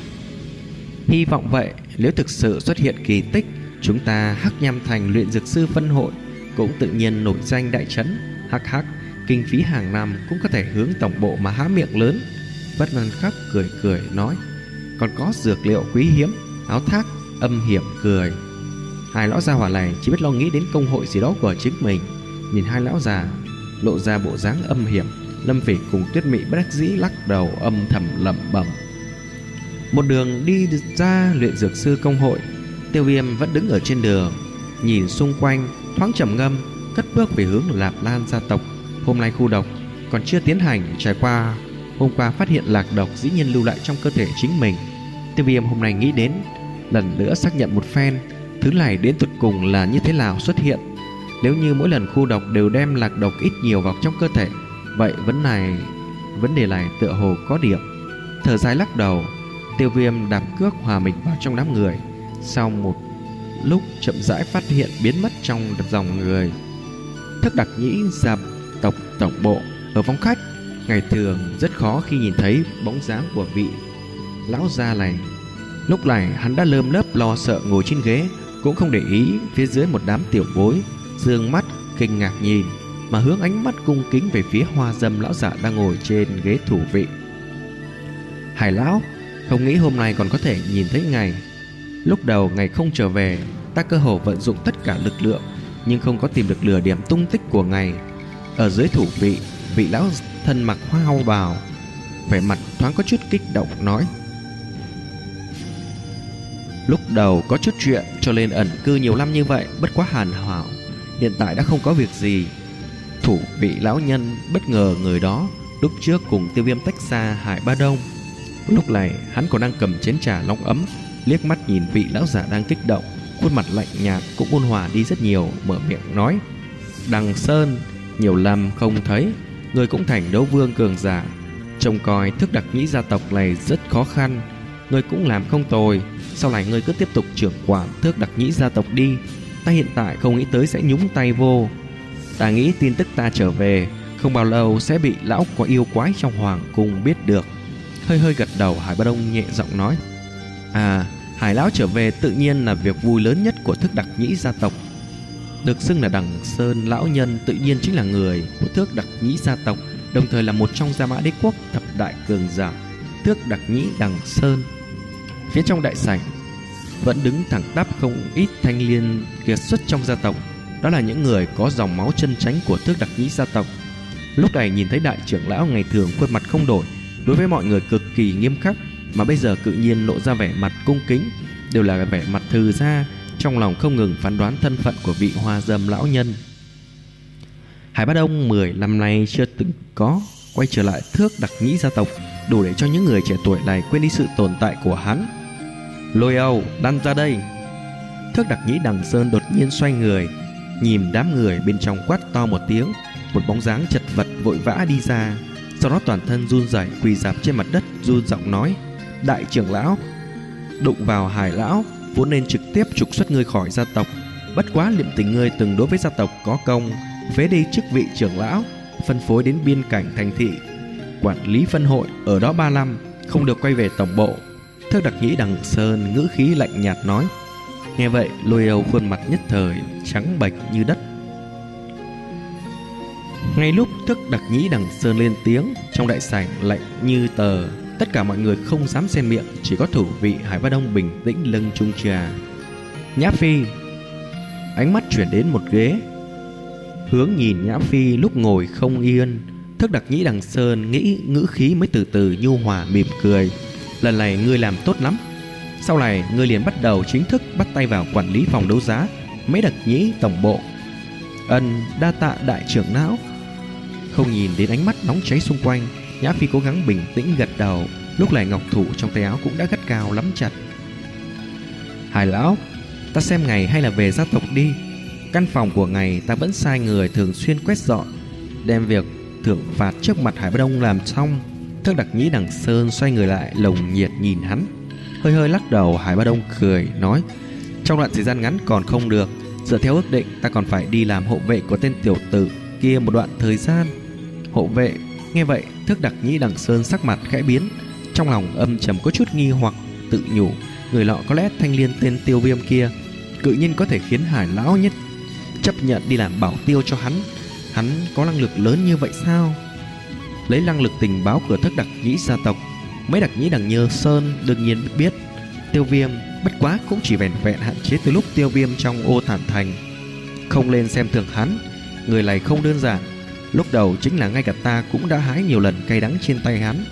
hy vọng vậy. Nếu thực sự xuất hiện kỳ tích, chúng ta Hắc Nham Thành luyện dược sư phân hội cũng tự nhiên nổi danh đại trấn. Hắc hắc, kinh phí hàng năm cũng có thể hướng tổng bộ mà há miệng lớn. Vất An Khắc cười cười nói, còn có dược liệu quý hiếm. Áo Thác âm hiểm cười. Hai lão già hỏa này chỉ biết lo nghĩ đến công hội gì đó của chính mình. Nhìn hai lão già lộ ra bộ dáng âm hiểm, Lâm Phỉ cùng Tuyết Mị bất đắc dĩ lắc đầu âm thầm lẩm bẩm. Một đường đi ra luyện dược sư công hội, Tiêu Viêm vẫn đứng ở trên đường, nhìn xung quanh, thoáng trầm ngâm, cất bước về hướng Lạp Lan gia tộc. Hôm nay khu độc còn chưa tiến hành, trải qua hôm qua phát hiện lạc độc dĩ nhiên lưu lại trong cơ thể chính mình. Tiêu Viêm hôm nay nghĩ đến lần nữa xác nhận một phen, thứ này đến tột cùng là như thế nào xuất hiện. Nếu như mỗi lần khu độc đều đem lạc độc ít nhiều vào trong cơ thể, vậy vấn này vấn đề này tựa hồ có điểm. Thở dài lắc đầu, Tiêu Viêm đạp cước hòa mình vào trong đám người. Sau một lúc chậm rãi phát hiện biến mất trong dòng người. Thức Đặc Nhĩ gia tộc tổng bộ ở phòng khách. Ngày thường rất khó khi nhìn thấy bóng dáng của vị lão gia này. Lúc này hắn đã lơm lớp lo sợ ngồi trên ghế, cũng không để ý phía dưới một đám tiểu bối dương mắt kinh ngạc nhìn, mà hướng ánh mắt cung kính về phía Hoa Dâm lão giả đang ngồi trên ghế thủ vị. Hải lão, không nghĩ hôm nay còn có thể nhìn thấy ngài. Lúc đầu ngài không trở về, ta cơ hồ vận dụng tất cả lực lượng, nhưng không có tìm được lửa điểm tung tích của ngài. Ở dưới thủ vị, vị lão thân mặc hoa hau bào, vẻ mặt thoáng có chút kích động nói, lúc đầu có chút chuyện cho nên ẩn cư nhiều năm như vậy, bất quá hàn hảo, hiện tại đã không có việc gì. Thủ vị lão nhân bất ngờ người đó lúc trước cùng Tiêu Viêm tách ra Hải Ba Đông. Lúc này hắn còn đang cầm chén trà long ấm, liếc mắt nhìn vị lão giả đang kích động, khuôn mặt lạnh nhạt cũng ôn hòa đi rất nhiều, mở miệng nói: Đằng Sơn, nhiều năm không thấy, người cũng thành đấu vương cường giả, trông coi Thức Đặc Nhĩ gia tộc này rất khó khăn, người cũng làm không tồi. Sau này người cứ tiếp tục trưởng quản Thức Đặc Nhĩ gia tộc đi. Ta hiện tại không nghĩ tới sẽ nhúng tay vô. Ta nghĩ tin tức ta trở về không bao lâu sẽ bị lão có yêu quái trong hoàng cung biết được. Hơi hơi gật đầu, Hải Ba Đông nhẹ giọng nói: À, Hải lão trở về tự nhiên là việc vui lớn nhất của Thức Đặc Nhĩ gia tộc. Được xưng là Đằng Sơn lão nhân tự nhiên chính là người của Thức Đặc Nhĩ gia tộc, đồng thời là một trong Gia Mã Đế quốc thập đại cường giả Thức Đặc Nhĩ Đằng Sơn. Phía trong đại sảnh vẫn đứng thẳng tắp không ít thanh niên kiệt xuất trong gia tộc, đó là những người có dòng máu chân chánh của Thức Đặc Nhĩ gia tộc. Lúc này nhìn thấy đại trưởng lão ngày thường khuôn mặt không đổi, đối với mọi người cực kỳ nghiêm khắc, mà bây giờ tự nhiên lộ ra vẻ mặt cung kính, đều là vẻ mặt thư gia, trong lòng không ngừng phán đoán thân phận của vị hoa dâm lão nhân. Hải Ba Đông mười năm nay chưa từng có quay trở lại Thức Đặc Nhĩ gia tộc, đủ để cho những người trẻ tuổi này quên đi sự tồn tại của hắn. Lôi Âu, lăn ra đây! Thức Đặc Nhĩ Đằng Sơn đột nhiên xoay người, nhìn đám người bên trong quát to một tiếng. Một bóng dáng chật vật vội vã đi ra, sau đó toàn thân run rẩy quỳ rạp trên mặt đất, run giọng nói: Đại trưởng lão, đụng vào Hải lão vốn nên trực tiếp trục xuất ngươi khỏi gia tộc, bất quá niệm tình ngươi từng đối với gia tộc có công, phế đi chức vị trưởng lão, phân phối đến biên cảnh thành thị quản lý phân hội, ở đó ba năm, không được quay về tổng bộ. Thức Đặc Nhĩ Đằng Sơn ngữ khí lạnh nhạt nói. Nghe vậy, Lôi Âu khuôn mặt nhất thời trắng bệch như đất. Ngay lúc Thức Đặc Nhĩ Đằng Sơn lên tiếng, trong đại sảnh lạnh như tờ, tất cả mọi người không dám xen miệng, chỉ có thủ vị Hải Ba Đông bình tĩnh lưng chung trà. Nhã Phi, ánh mắt chuyển đến một ghế, hướng nhìn Nhã Phi lúc ngồi không yên. Thức Đặc Nhĩ Đằng Sơn nghĩ ngữ khí mới từ từ nhu hòa mỉm cười. Lần này ngươi làm tốt lắm, sau này ngươi liền bắt đầu chính thức bắt tay vào quản lý phòng đấu giá mấy Đặc Nhĩ tổng bộ. Ân, đa tạ đại trưởng lão. Không nhìn đến ánh mắt nóng cháy xung quanh, Nhã Phi cố gắng bình tĩnh gật đầu. Lúc này ngọc thủ trong tay áo cũng đã gắt cao lắm chặt. Hải lão, ta xem ngày hay là về gia tộc đi. Căn phòng của ngài ta vẫn sai người thường xuyên quét dọn, đem việc thưởng phạt trước mặt Hải Ba Đông làm xong. Thức Đặc Nhĩ Đằng Sơn xoay người lại, lồng nhiệt nhìn hắn, hơi hơi lắc đầu. Hải Ba Đông cười nói: Trong đoạn thời gian ngắn còn không được, dựa theo ước định ta còn phải đi làm hộ vệ của tên tiểu tử kia một đoạn thời gian. Hộ vệ? Nghe vậy, Thức Đặc Nhĩ Đằng Sơn sắc mặt khẽ biến, trong lòng âm trầm có chút nghi hoặc, tự nhủ người lọ có lẽ thanh liên tên Tiêu Viêm kia cự nhiên có thể khiến Hải lão nhất chấp nhận đi làm bảo tiêu cho hắn. Hắn có năng lực lớn như vậy sao? Lấy năng lực tình báo của Thức Đặc Nhĩ gia tộc, mấy Đặc Nhĩ Đằng Nhơ Sơn đương nhiên biết Tiêu Viêm bất quá cũng chỉ vẻn vẹn hạn chế từ lúc Tiêu Viêm trong Ô Thản Thành. Không lên xem thường hắn, người này không đơn giản. Lúc đầu chính là ngay cả ta cũng đã hái nhiều lần cay đắng trên tay hắn.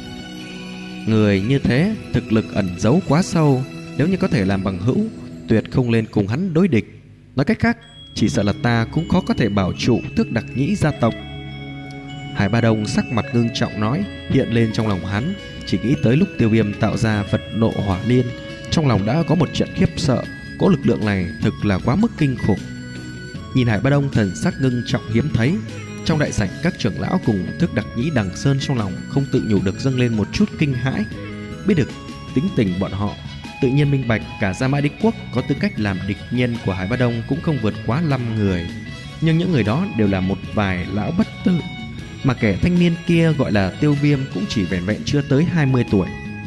Người như thế thực lực ẩn giấu quá sâu, nếu như có thể làm bằng hữu, tuyệt không lên cùng hắn đối địch. Nói cách khác, chỉ sợ là ta cũng khó có thể bảo trụ Thức Đặc Nhĩ gia tộc. Hải Ba Đông sắc mặt ngưng trọng nói, hiện lên trong lòng hắn chỉ nghĩ tới lúc Tiêu Viêm tạo ra Phật nộ hỏa liên, trong lòng đã có một trận khiếp sợ. Cỗ lực lượng này thực là quá mức kinh khủng. Nhìn Hải Ba Đông thần sắc ngưng trọng hiếm thấy, trong đại sảnh các trưởng lão cùng Thức Đặc Nhĩ Đằng Sơn trong lòng không tự nhủ được dâng lên một chút kinh hãi. Biết được tính tình bọn họ, tự nhiên minh bạch cả Gia Mã Đế quốc có tư cách làm địch nhân của Hải Ba Đông cũng không vượt quá năm người, nhưng những người đó đều là một vài lão bất tử, mà kẻ thanh niên kia gọi là Tiêu Viêm cũng chỉ vẻn vẹn chưa tới hai mươi tuổi.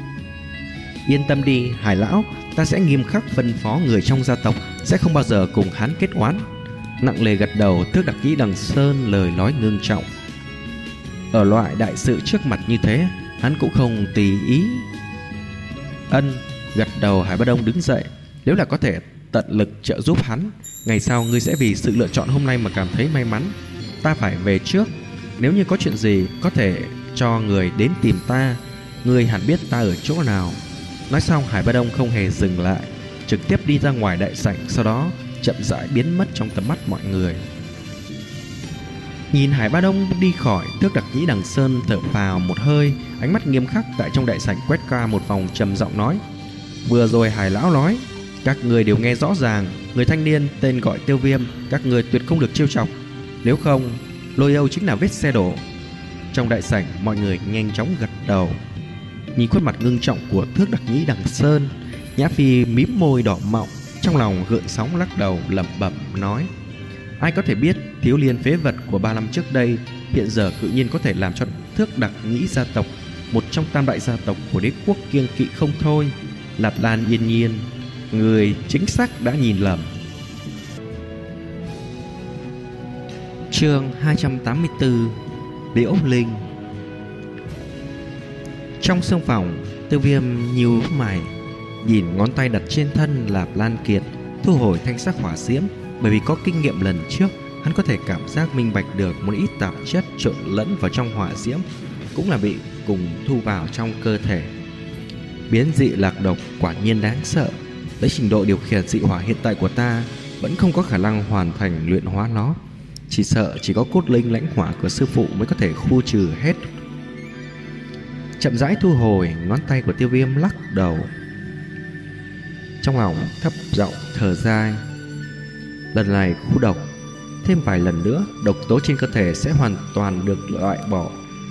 Yên tâm đi Hải lão, ta sẽ nghiêm khắc phân phó người trong gia tộc sẽ không bao giờ cùng hắn kết oán. Nặng nề gật đầu, Thức Đặc Nhĩ Đằng Sơn lời nói ngưng trọng. Ở loại đại sự trước mặt như thế, hắn cũng không tùy ý. Ân, gật đầu. Hải Ba Đông đứng dậy. Nếu là có thể tận lực trợ giúp hắn, ngày sau ngươi sẽ vì sự lựa chọn hôm nay mà cảm thấy may mắn. Ta phải về trước, nếu như có chuyện gì có thể cho người đến tìm ta, ngươi hẳn biết ta ở chỗ nào. Nói xong, Hải Ba Đông không hề dừng lại, trực tiếp đi ra ngoài đại sảnh, sau đó chậm rãi biến mất trong tầm mắt mọi người. Nhìn Hải Ba Đông đi khỏi, Tước Đặc Nhĩ Đằng Sơn thở phào một hơi, ánh mắt nghiêm khắc tại trong đại sảnh quét qua một vòng, trầm giọng nói: vừa rồi Hải lão nói, các người đều nghe rõ ràng, người thanh niên tên gọi Tiêu Viêm, các người tuyệt không được trêu chọc, nếu không, Lôi Âu chính là vết xe đổ. Trong đại sảnh, mọi người nhanh chóng gật đầu. Nhìn khuôn mặt ngưng trọng của Tước Đặc Nhĩ Đằng Sơn, Nhã Phi mím môi đỏ mọng, trong lòng gợn sóng lắc đầu lẩm bẩm nói: ai có thể biết thiếu liên phế vật của ba năm trước đây hiện giờ tự nhiên có thể làm cho Tước Đặc Nhĩ gia tộc, một trong tam đại gia tộc của đế quốc, kiêng kỵ không thôi. Lạp Lan yên nhiên, người chính xác đã nhìn lầm. Chương hai trăm tám mươi tư, Liễu Linh. Trong sương phòng, Tiêu Viêm nhíu mày, nhìn ngón tay đặt trên thân Lạp Lan Kiệt, thu hồi thanh sắc hỏa diễm. Bởi vì có kinh nghiệm lần trước, hắn có thể cảm giác minh bạch được một ít tạp chất trộn lẫn vào trong hỏa diễm cũng là bị cùng thu vào trong cơ thể. Biến dị lạc độc quả nhiên đáng sợ. Lấy trình độ điều khiển dị hỏa hiện tại của ta, vẫn không có khả năng hoàn thành luyện hóa nó. Chỉ sợ chỉ có cốt linh lãnh hỏa của sư phụ mới có thể khu trừ hết. Chậm rãi thu hồi, ngón tay của Tiêu Viêm lắc đầu, trong lòng thấp giọng thở dài. Lần này khu độc, thêm vài lần nữa độc tố trên cơ thể sẽ hoàn toàn được loại bỏ.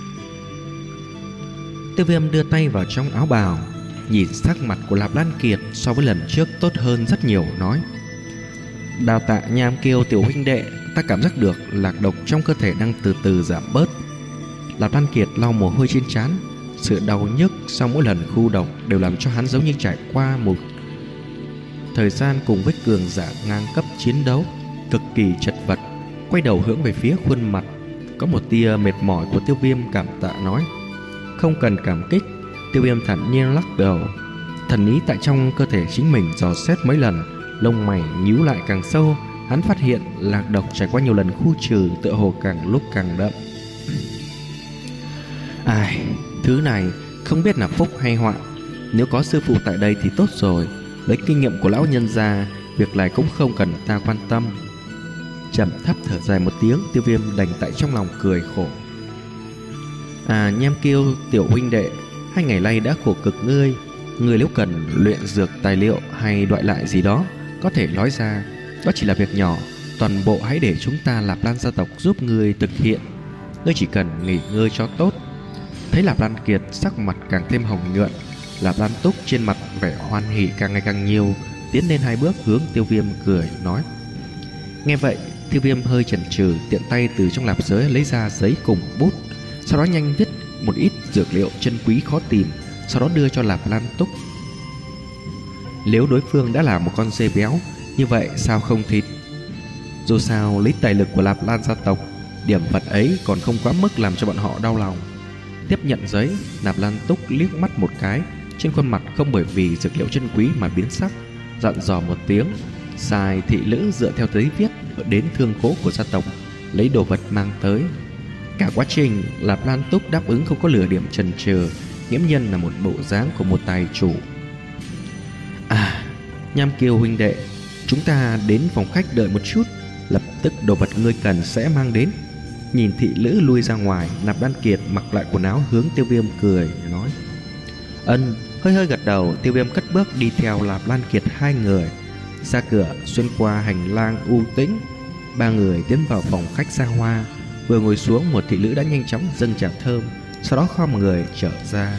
Tiêu Viêm đưa tay vào trong áo bào, nhìn sắc mặt của Lạp Lan Kiệt so với lần trước tốt hơn rất nhiều, nói: đào tạ Nham Kiêu tiểu huynh đệ, ta cảm giác được lạc độc trong cơ thể đang từ từ giảm bớt. Lạp Lan Kiệt lau mồ hôi trên trán. Sự đau nhức sau mỗi lần khu độc đều làm cho hắn giống như trải qua một thời gian cùng với cường giả ngang cấp chiến đấu, cực kỳ chật vật. Quay đầu hướng về phía khuôn mặt có một tia mệt mỏi của Tiêu Viêm, cảm tạ nói: không cần cảm kích. Tiêu Viêm thản nhiên lắc đầu, thần ý tại trong cơ thể chính mình dò xét mấy lần, lông mày nhíu lại càng sâu. Hắn phát hiện lạc độc trải qua nhiều lần khu trừ tựa hồ càng lúc càng đậm. Ai, thứ này không biết là phúc hay họa. Nếu có sư phụ tại đây thì tốt rồi. Lấy kinh nghiệm của lão nhân gia, việc này cũng không cần ta quan tâm. Trầm thấp thở dài một tiếng, Tiêu Viêm đành tại trong lòng cười khổ. À, Nham Kiêu tiểu huynh đệ, hai ngày nay đã khổ cực ngươi. Ngươi nếu cần luyện dược tài liệu hay đoại lại gì đó, có thể nói ra, đó chỉ là việc nhỏ. Toàn bộ hãy để chúng ta Lạp Lan gia tộc giúp ngươi thực hiện. Ngươi chỉ cần nghỉ ngơi cho tốt. Thấy Lạp Lan Kiệt sắc mặt càng thêm hồng nhuận, Lạp Lan Túc trên mặt vẻ hoan hỉ càng ngày càng nhiều, tiến lên hai bước hướng Tiêu Viêm cười nói. Nghe vậy, Tiêu Viêm hơi chần chừ, tiện tay từ trong lạp giới lấy ra giấy cùng bút, sau đó nhanh viết một ít dược liệu chân quý khó tìm, sau đó đưa cho Lạp Lan Túc. Nếu đối phương đã là một con dê béo, như vậy sao không thịt? Dù sao lấy tài lực của Lạp Lan gia tộc, điểm vật ấy còn không quá mức làm cho bọn họ đau lòng. Tiếp nhận giấy, Lạp Lan Túc liếc mắt một cái, trên khuôn mặt không bởi vì dược liệu chân quý mà biến sắc, dặn dò một tiếng, sai thị nữ dựa theo giấy viết đến thương khố của gia tộc lấy đồ vật mang tới. Cả quá trình, Lạp Lan Túc đáp ứng không có lửa điểm chần chừ, nghiễm nhiên là một bộ dáng của một tài chủ. À, Nham Kiêu huynh đệ, chúng ta đến phòng khách đợi một chút, lập tức đồ vật ngươi cần sẽ mang đến. Nhìn thị nữ lui ra ngoài, Lạp Lan Kiệt mặc lại quần áo hướng Tiêu Viêm cười nói. Ân, hơi hơi gật đầu. Tiêu Viêm cất bước đi theo Lạp Lan Kiệt hai người ra cửa, xuyên qua hành lang u tĩnh. Ba người tiến vào phòng khách xa hoa. Vừa ngồi xuống, một thị nữ đã nhanh chóng dâng trà thơm, sau đó khom người trở ra.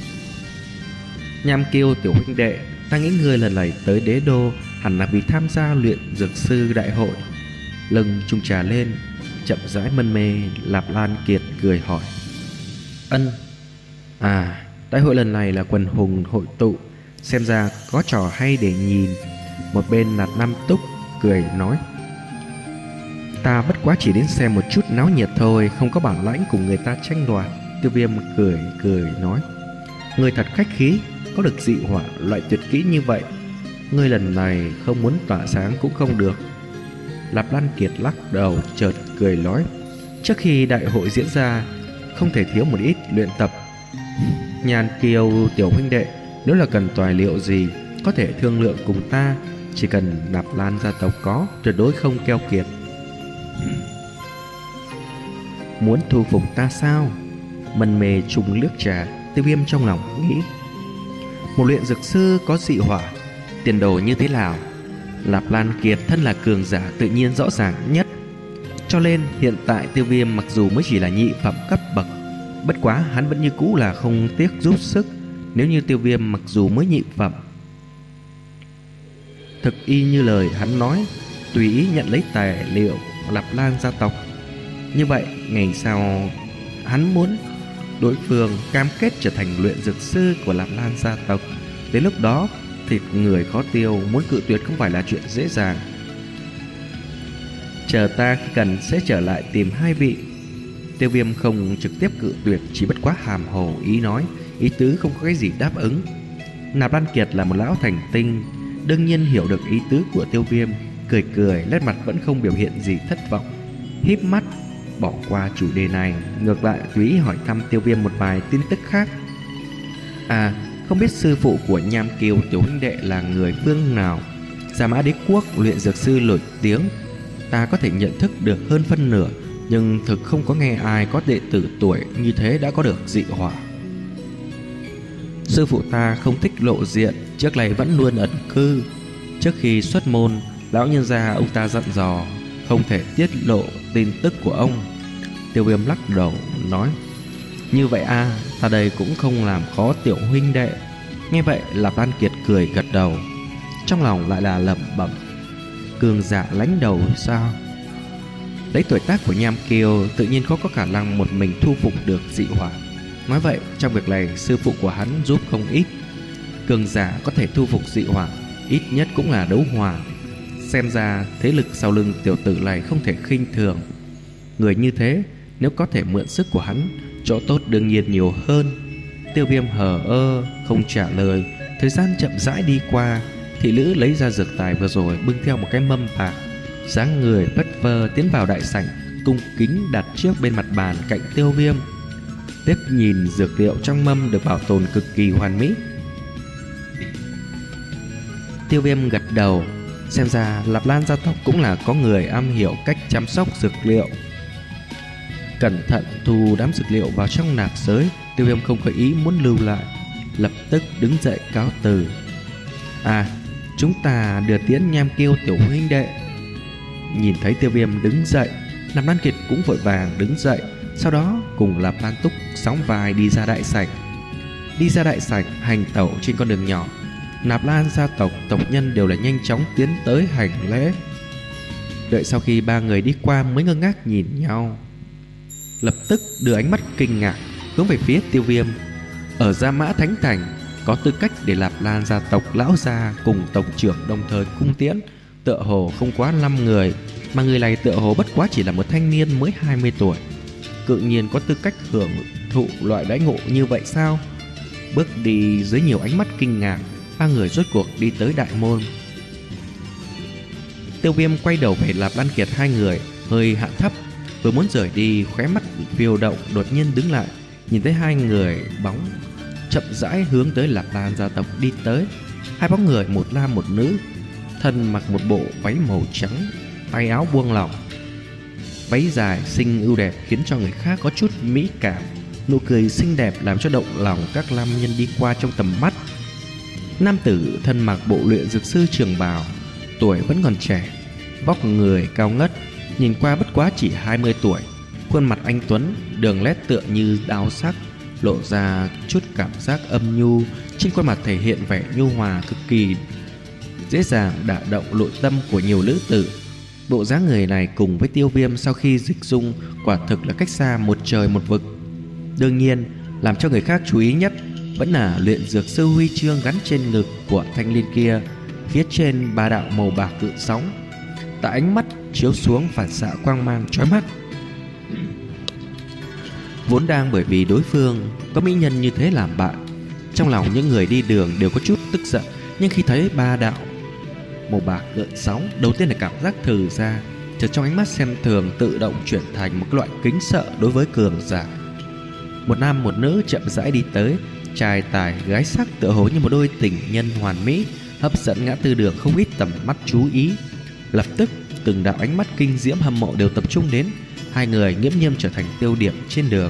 Nham Kiêu tiểu huynh đệ, ta nghĩ ngươi lần này tới đế đô hẳn là vì tham gia luyện dược sư đại hội. Lưng chung trà lên, chậm rãi mân mê, Lạp Lan Kiệt cười hỏi. Ân, à, đại hội lần này là quần hùng hội tụ, xem ra có trò hay để nhìn. Một bên Lạt Nam Túc cười nói. Ta bất quá chỉ đến xem một chút náo nhiệt thôi, không có bản lãnh cùng người ta tranh đoạt. Tiêu Viêm cười cười nói. Người thật khách khí, có được dị hỏa loại tuyệt kỹ như vậy, ngươi lần này không muốn tỏa sáng cũng không được. Lạp Lan Kiệt lắc đầu chợt cười nói. Trước khi đại hội diễn ra, không thể thiếu một ít luyện tập. Nhàn Kiều tiểu huynh đệ, nếu là cần tài liệu gì, có thể thương lượng cùng ta. Chỉ cần Lạp Lan gia tộc có, tuyệt đối không keo kiệt. muốn thu phục ta sao? Mân mê trùng nước trà, Tiêu Viêm trong lòng nghĩ. Một luyện dược sư có dị hỏa, tiền đồ như thế nào? Lạp Lan Kiệt thân là cường giả tự nhiên rõ ràng nhất. Cho nên hiện tại Tiêu Viêm mặc dù mới chỉ là nhị phẩm cấp bậc, bất quá hắn vẫn như cũ là không tiếc giúp sức. Nếu như Tiêu Viêm mặc dù mới nhị phẩm, thực y như lời hắn nói, tùy ý nhận lấy tài liệu Lạp Lan gia tộc, như vậy ngày sau hắn muốn đối phương cam kết trở thành luyện dược sư của Lạp Lan gia tộc, đến lúc đó thịt người khó tiêu, muốn cự tuyệt không phải là chuyện dễ dàng. Chờ ta khi cần sẽ trở lại tìm hai vị. Tiêu Viêm không trực tiếp cự tuyệt, chỉ bất quá hàm hồ ý nói, ý tứ không có cái gì đáp ứng. Nạp Lan Kiệt là một lão thành tinh, đương nhiên hiểu được ý tứ của Tiêu Viêm, cười cười, nét mặt vẫn không biểu hiện gì thất vọng, híp mắt bỏ qua chủ đề này, ngược lại tùy ý hỏi thăm Tiêu Viêm một vài tin tức khác. À, không biết sư phụ của Nham Kiều tiểu huynh đệ là người phương nào? Gia Mã Đế quốc luyện dược sư nổi tiếng, ta có thể nhận thức được hơn phân nửa, nhưng thực không có nghe ai có đệ tử tuổi như thế đã có được dị hỏa. Sư phụ ta không thích lộ diện, trước này vẫn luôn ẩn cư. Trước khi xuất môn, lão nhân gia ông ta dặn dò không thể tiết lộ tin tức của ông. Tiêu Viêm lắc đầu nói, như vậy a à, ta đây cũng không làm khó tiểu huynh đệ. Nghe vậy Lạp Lan Kiệt cười gật đầu, trong lòng lại là lẩm bẩm, cường giả lãnh đầu sao? Lấy tuổi tác của Nham Kiều, tự nhiên khó có khả năng một mình thu phục được dị hỏa. Nói vậy trong việc này sư phụ của hắn giúp không ít. Cường giả có thể thu phục dị hỏa, ít nhất cũng là đấu hòa. Xem ra thế lực sau lưng tiểu tử này không thể khinh thường. Người như thế nếu có thể mượn sức của hắn, chỗ tốt đương nhiên nhiều hơn. Tiêu Viêm hờ ơ không trả lời. Thời gian chậm rãi đi qua, thị nữ lấy ra dược tài vừa rồi bưng theo một cái mâm bạc, dáng người phất phơ tiến vào đại sảnh, cung kính đặt trước bên mặt bàn cạnh Tiêu Viêm. Tiếp nhìn dược liệu trong mâm được bảo tồn cực kỳ hoàn mỹ. Tiêu Viêm gật đầu, xem ra Lạp Lan gia tộc cũng là có người am hiểu cách chăm sóc dược liệu. Cẩn thận thu đám dược liệu vào trong nạp giới. Tiêu Viêm không có ý muốn lưu lại, lập tức đứng dậy cáo từ. À, chúng ta đưa tiễn Nham Kiêu tiểu huynh đệ. Nhìn thấy Tiêu Viêm đứng dậy, Nạp Lan Kiệt cũng vội vàng đứng dậy, sau đó cùng Lạp Lan Túc sóng vai đi ra đại sảnh. Đi ra đại sảnh, hành tẩu trên con đường nhỏ, Nạp Lan gia tộc tộc nhân đều là nhanh chóng tiến tới hành lễ. Đợi sau khi ba người đi qua mới ngơ ngác nhìn nhau, lập tức đưa ánh mắt kinh ngạc hướng về phía Tiêu Viêm. Ở Gia Mã Thánh Thành, có tư cách để Lạp Lan gia tộc lão gia cùng tộc trưởng đồng thời cung tiễn tựa hồ không quá năm người, mà người này tựa hồ bất quá chỉ là một thanh niên mới hai mươi tuổi, tự nhiên có tư cách hưởng thụ loại đãi ngộ như vậy sao? Bước đi dưới nhiều ánh mắt kinh ngạc, ba người rốt cuộc đi tới đại môn. Tiêu Viêm quay đầu về Lạp Lan Kiệt hai người, hơi hạ thấp, vừa muốn rời đi, khóe mắt phiêu động, đột nhiên đứng lại, nhìn thấy hai người bóng chậm rãi hướng tới Lạp Lan gia tộc đi tới. Hai bóng người, một nam một nữ, thân mặc một bộ váy màu trắng, tay áo buông lỏng, váy dài xinh ưu đẹp khiến cho người khác có chút mỹ cảm. Nụ cười xinh đẹp làm cho động lòng các nam nhân đi qua trong tầm mắt. Nam tử thân mặc bộ luyện dược sư trường bào, tuổi vẫn còn trẻ, vóc người cao ngất, nhìn qua bất quá chỉ hai mươi tuổi. Khuôn mặt anh tuấn, đường nét tựa như đao sắc, lộ ra chút cảm giác âm nhu. Trên khuôn mặt thể hiện vẻ nhu hòa cực kỳ, dễ dàng đả động nội tâm của nhiều nữ tử. Bộ dáng người này cùng với Tiêu Viêm sau khi dịch dung quả thực là cách xa một trời một vực. Đương nhiên, làm cho người khác chú ý nhất vẫn là luyện dược sư huy chương gắn trên ngực của thanh niên kia, phía trên ba đạo màu bạc gợn sóng, tại ánh mắt chiếu xuống phản xạ quang mang chói mắt. Vốn đang bởi vì đối phương có mỹ nhân như thế làm bạn, trong lòng những người đi đường đều có chút tức giận, nhưng khi thấy ba đạo màu bạc gợn sóng, đầu tiên là cảm giác thừ ra, chợt trong ánh mắt xem thường tự động chuyển thành một loại kính sợ đối với cường giả. Một nam một nữ chậm rãi đi tới, trai tài gái sắc tựa hồ như một đôi tình nhân hoàn mỹ, hấp dẫn ngã tư đường không ít tầm mắt chú ý. Lập tức từng đạo ánh mắt kinh diễm hâm mộ đều tập trung đến hai người nghiễm nhiên trở thành tiêu điểm trên đường.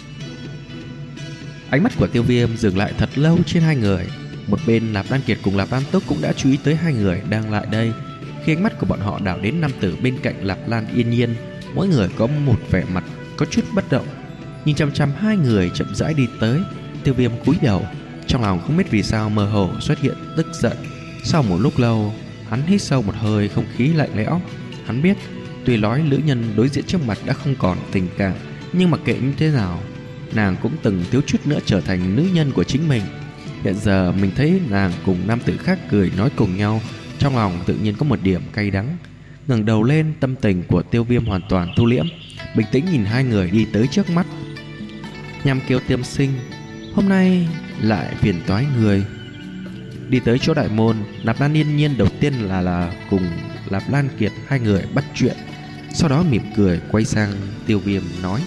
Ánh mắt của Tiêu Viêm dừng lại thật lâu trên hai người. Một bên Lạp Lan Kiệt cùng Lạp Lan Túc cũng đã chú ý tới hai người đang lại đây. Khi ánh mắt của bọn họ đảo đến nam tử bên cạnh Lạp Lan Yên Nhiên, mỗi người có một vẻ mặt có chút bất động, nhìn chăm chăm hai người chậm rãi đi tới. Tiêu Viêm cúi đầu, trong lòng không biết vì sao mơ hồ xuất hiện tức giận. Sau một lúc lâu, hắn hít sâu một hơi không khí lạnh lẽo. Hắn biết, tuy nói nữ nhân đối diện trước mặt đã không còn tình cảm, nhưng mà kệ như thế nào, nàng cũng từng thiếu chút nữa trở thành nữ nhân của chính mình. Hiện giờ mình thấy nàng cùng nam tử khác cười nói cùng nhau, trong lòng tự nhiên có một điểm cay đắng. Ngẩng đầu lên, tâm tình của Tiêu Viêm hoàn toàn thu liễm, bình tĩnh nhìn hai người đi tới trước mắt. Nhằm Kiều Tiêm Sinh, hôm nay lại phiền toái người. Đi tới chỗ đại môn, Lạp Lan Yên Nhiên đầu tiên là là cùng Lạp Lan Kiệt hai người bắt chuyện, sau đó mỉm cười quay sang Tiêu Viêm nói.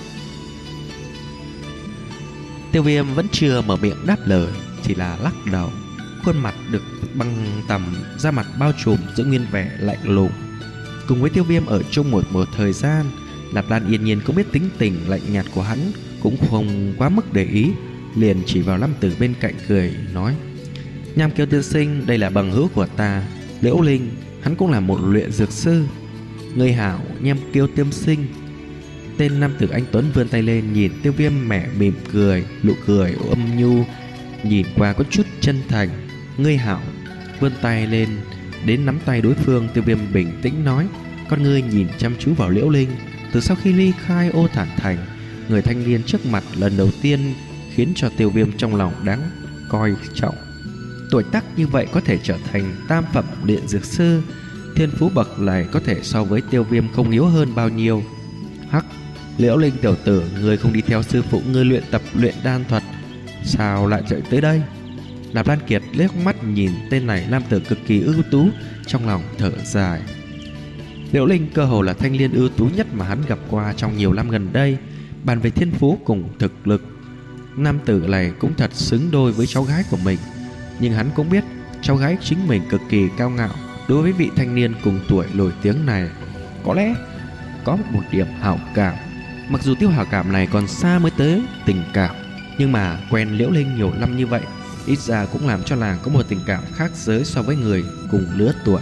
Tiêu Viêm vẫn chưa mở miệng đáp lời, chỉ là lắc đầu. Khuôn mặt được băng tầm, da mặt bao trùm giữ nguyên vẻ lạnh lùng. Cùng với Tiêu Viêm ở chung một một thời gian, Lạp Lan Yên Nhiên cũng biết tính tình lạnh nhạt của hắn, cũng không quá mức để ý, liền chỉ vào nam tử bên cạnh cười nói: Nham Kiêu tiên sinh, đây là bằng hữu của ta, Liễu Linh, hắn cũng là một luyện dược sư. Ngươi hảo, Nham Kiêu tiên sinh. Tên nam tử anh tuấn vươn tay lên nhìn Tiêu Viêm, mẹ mỉm cười, nụ cười âm nhu, nhìn qua có chút chân thành. Ngươi hảo. Vươn tay lên đến nắm tay đối phương. Tiêu Viêm bình tĩnh nói, con ngươi nhìn chăm chú vào Liễu Linh. Từ sau khi ly khai Ô Thản Thành, người thanh niên trước mặt lần đầu tiên khiến cho Tiêu Viêm trong lòng đáng coi trọng. Tuổi tác như vậy có thể trở thành tam phẩm luyện dược sư, thiên phú bậc này có thể so với Tiêu Viêm không yếu hơn bao nhiêu. Hắc, Liễu Linh tiểu tử, ngươi không đi theo sư phụ ngươi luyện tập luyện đan thuật, sao lại chạy tới đây? Lạp Lan Kiệt liếc mắt nhìn tên này nam tử cực kỳ ưu tú, trong lòng thở dài. Liễu Linh cơ hồ là thanh niên ưu tú nhất mà hắn gặp qua trong nhiều năm gần đây. Bàn về thiên phú cùng thực lực, nam tử này cũng thật xứng đôi với cháu gái của mình. Nhưng hắn cũng biết cháu gái chính mình cực kỳ cao ngạo đối với vị thanh niên cùng tuổi nổi tiếng này. Có lẽ có một điểm hảo cảm, mặc dù tiêu hảo cảm này còn xa mới tới tình cảm, nhưng mà quen Liễu Linh nhiều năm như vậy, ít ra cũng làm cho nàng có một tình cảm khác giới so với người cùng lứa tuổi.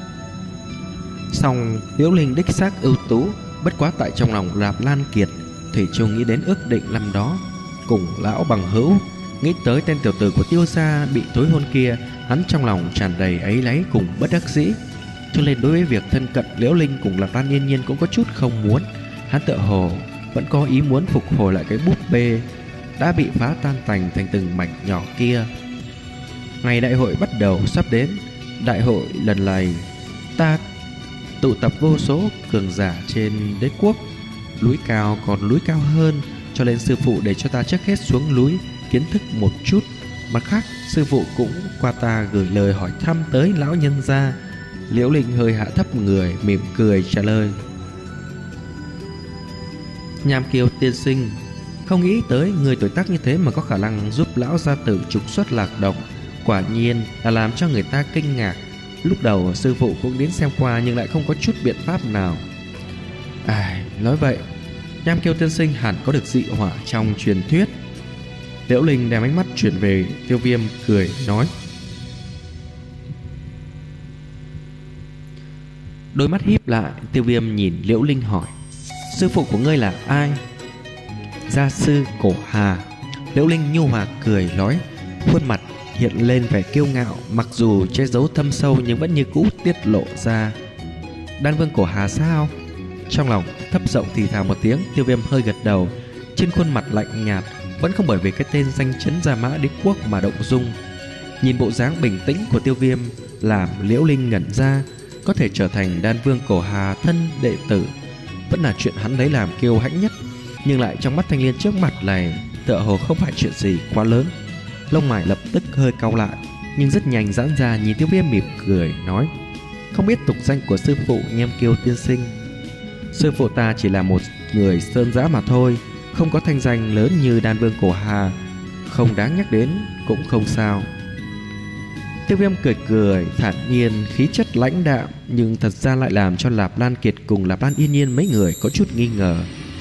Song Liễu Linh đích xác ưu tú, bất quá tại trong lòng Lạp Lan Kiệt, Thủy chung nghĩ đến ước định năm đó cùng lão bằng hữu. Nghĩ tới tên tiểu tử của Tiêu gia bị thối hôn kia, hắn trong lòng tràn đầy áy náy cùng bất đắc dĩ. Cho nên đối với việc thân cận Liễu Linh cùng Lạp Lan Yên Nhiên cũng có chút không muốn. Hắn tựa hồ vẫn có ý muốn phục hồi lại cái búp bê đã bị phá tan tành thành từng mảnh nhỏ kia. Ngày đại hội bắt đầu sắp đến. Đại hội lần này ta tụ tập vô số cường giả trên đế quốc, núi cao còn núi cao hơn, cho nên sư phụ để cho ta trước hết xuống núi kiến thức một chút. Mặt khác, sư phụ cũng qua ta gửi lời hỏi thăm tới lão nhân gia. Liễu Linh hơi hạ thấp người, mỉm cười trả lời. Nham Kiêu tiên sinh, không nghĩ tới người tuổi tác như thế mà có khả năng giúp lão gia tử trục xuất lạc độc, quả nhiên là làm cho người ta kinh ngạc. Lúc đầu sư phụ cũng đến xem qua nhưng lại không có chút biện pháp nào. Ai, nói vậy Nham Kiêu tiên sinh hẳn có được dị hỏa trong truyền thuyết. Liễu Linh đem ánh mắt chuyển về Tiêu Viêm, cười nói. Đôi mắt híp lại, Tiêu Viêm nhìn Liễu Linh hỏi, sư phụ của ngươi là ai? Gia sư Cổ Hà. Liễu Linh nhu hòa cười nói, khuôn mặt hiện lên vẻ kiêu ngạo, mặc dù che giấu thâm sâu nhưng vẫn như cũ tiết lộ ra. Đan vương Cổ Hà sao? Trong lòng thấp giọng thì thào một tiếng. Tiêu Viêm hơi gật đầu, trên khuôn mặt lạnh nhạt, vẫn không bởi vì cái tên danh chấn Gia Mã Đế quốc mà động dung. Nhìn bộ dáng bình tĩnh của Tiêu Viêm làm Liễu Linh ngẩn ra. Có thể trở thành đan vương Cổ Hà thân đệ tử vẫn là chuyện hắn lấy làm kiêu hãnh nhất, nhưng lại trong mắt thanh niên trước mặt này tựa hồ không phải chuyện gì quá lớn. Lông mày lập tức hơi cau lại, nhưng rất nhanh giãn ra, nhìn Tiêu Viêm mỉm cười nói, không biết tục danh của sư phụ Nham Kiêu tiên sinh. Sư phụ ta chỉ là một người sơn dã mà thôi, không có thanh danh lớn như đan vương Cổ Hà, không đáng nhắc đến cũng không sao. Tiêu Viêm cười cười thản nhiên, khí chất lãnh đạm, nhưng thật ra lại làm cho Lạp Lan Kiệt cùng Lạp Lan Yên Nhiên mấy người có chút nghi ngờ.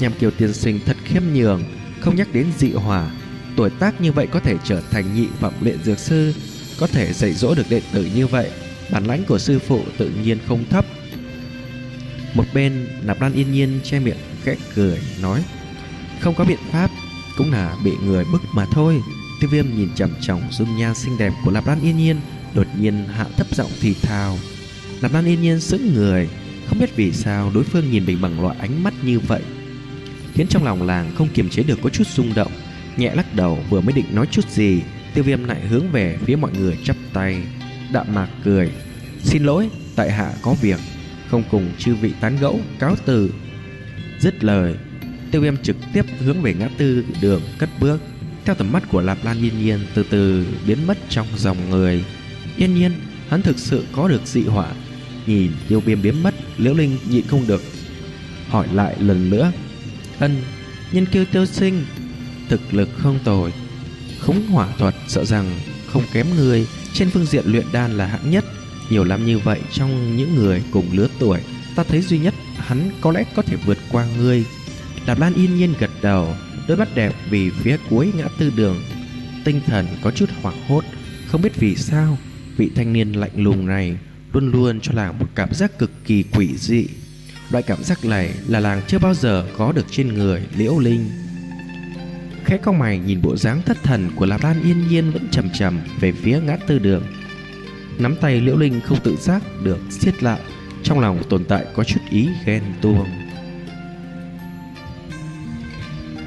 Nham Kiều tiên sinh thật khiêm nhường, không nhắc đến dị hỏa. Tuổi tác như vậy có thể trở thành nhị phẩm luyện dược sư, có thể dạy dỗ được đệ tử như vậy, bản lãnh của sư phụ tự nhiên không thấp. Một bên Nạp Lan Yên Nhiên che miệng khẽ cười nói: không có biện pháp, cũng là bị người bức mà thôi. Tiêu Viêm nhìn chằm chằm dung nhan xinh đẹp của Nạp Lan Yên Nhiên, đột nhiên hạ thấp giọng thì thào. Nạp Lan Yên Nhiên sững người, không biết vì sao đối phương nhìn mình bằng loại ánh mắt như vậy, khiến trong lòng làng không kiềm chế được có chút rung động. Nhẹ lắc đầu, vừa mới định nói chút gì, Tiêu Viêm lại hướng về phía mọi người chắp tay, đạm mạc cười: xin lỗi, tại hạ có việc, không cùng chư vị tán gẫu, cáo từ. Dứt lời, Tiêu Viêm trực tiếp hướng về ngã tư đường cất bước. Theo tầm mắt của Nạp Lan Yên Nhiên từ từ biến mất trong dòng người. Yên Nhiên, hắn thực sự có được dị hỏa. Nhìn Tiêu Viêm biến mất, Liễu Linh nhịn không được hỏi lại lần nữa: ân, Nhân Kiêu Tiêu sinh thực lực không tồi, khống hỏa thuật sợ rằng không kém người, trên phương diện luyện đan là hạng nhất. Nhiều năm như vậy, trong những người cùng lứa tuổi, ta thấy duy nhất hắn có lẽ có thể vượt qua ngươi. Nạp Lan Yên Nhiên gật đầu, đôi mắt đẹp vì phía cuối ngã tư đường. Tinh thần có chút hoảng hốt, không biết vì sao vị thanh niên lạnh lùng này luôn luôn cho làng một cảm giác cực kỳ quỷ dị. Loại cảm giác này là làng chưa bao giờ có được trên người Liễu Linh. Khẽ cau mày nhìn bộ dáng thất thần của Nạp Lan Yên Nhiên vẫn chầm chầm về phía ngã tư đường. Nắm tay Liễu Linh không tự giác được siết lại, trong lòng tồn tại có chút ý ghen tuông.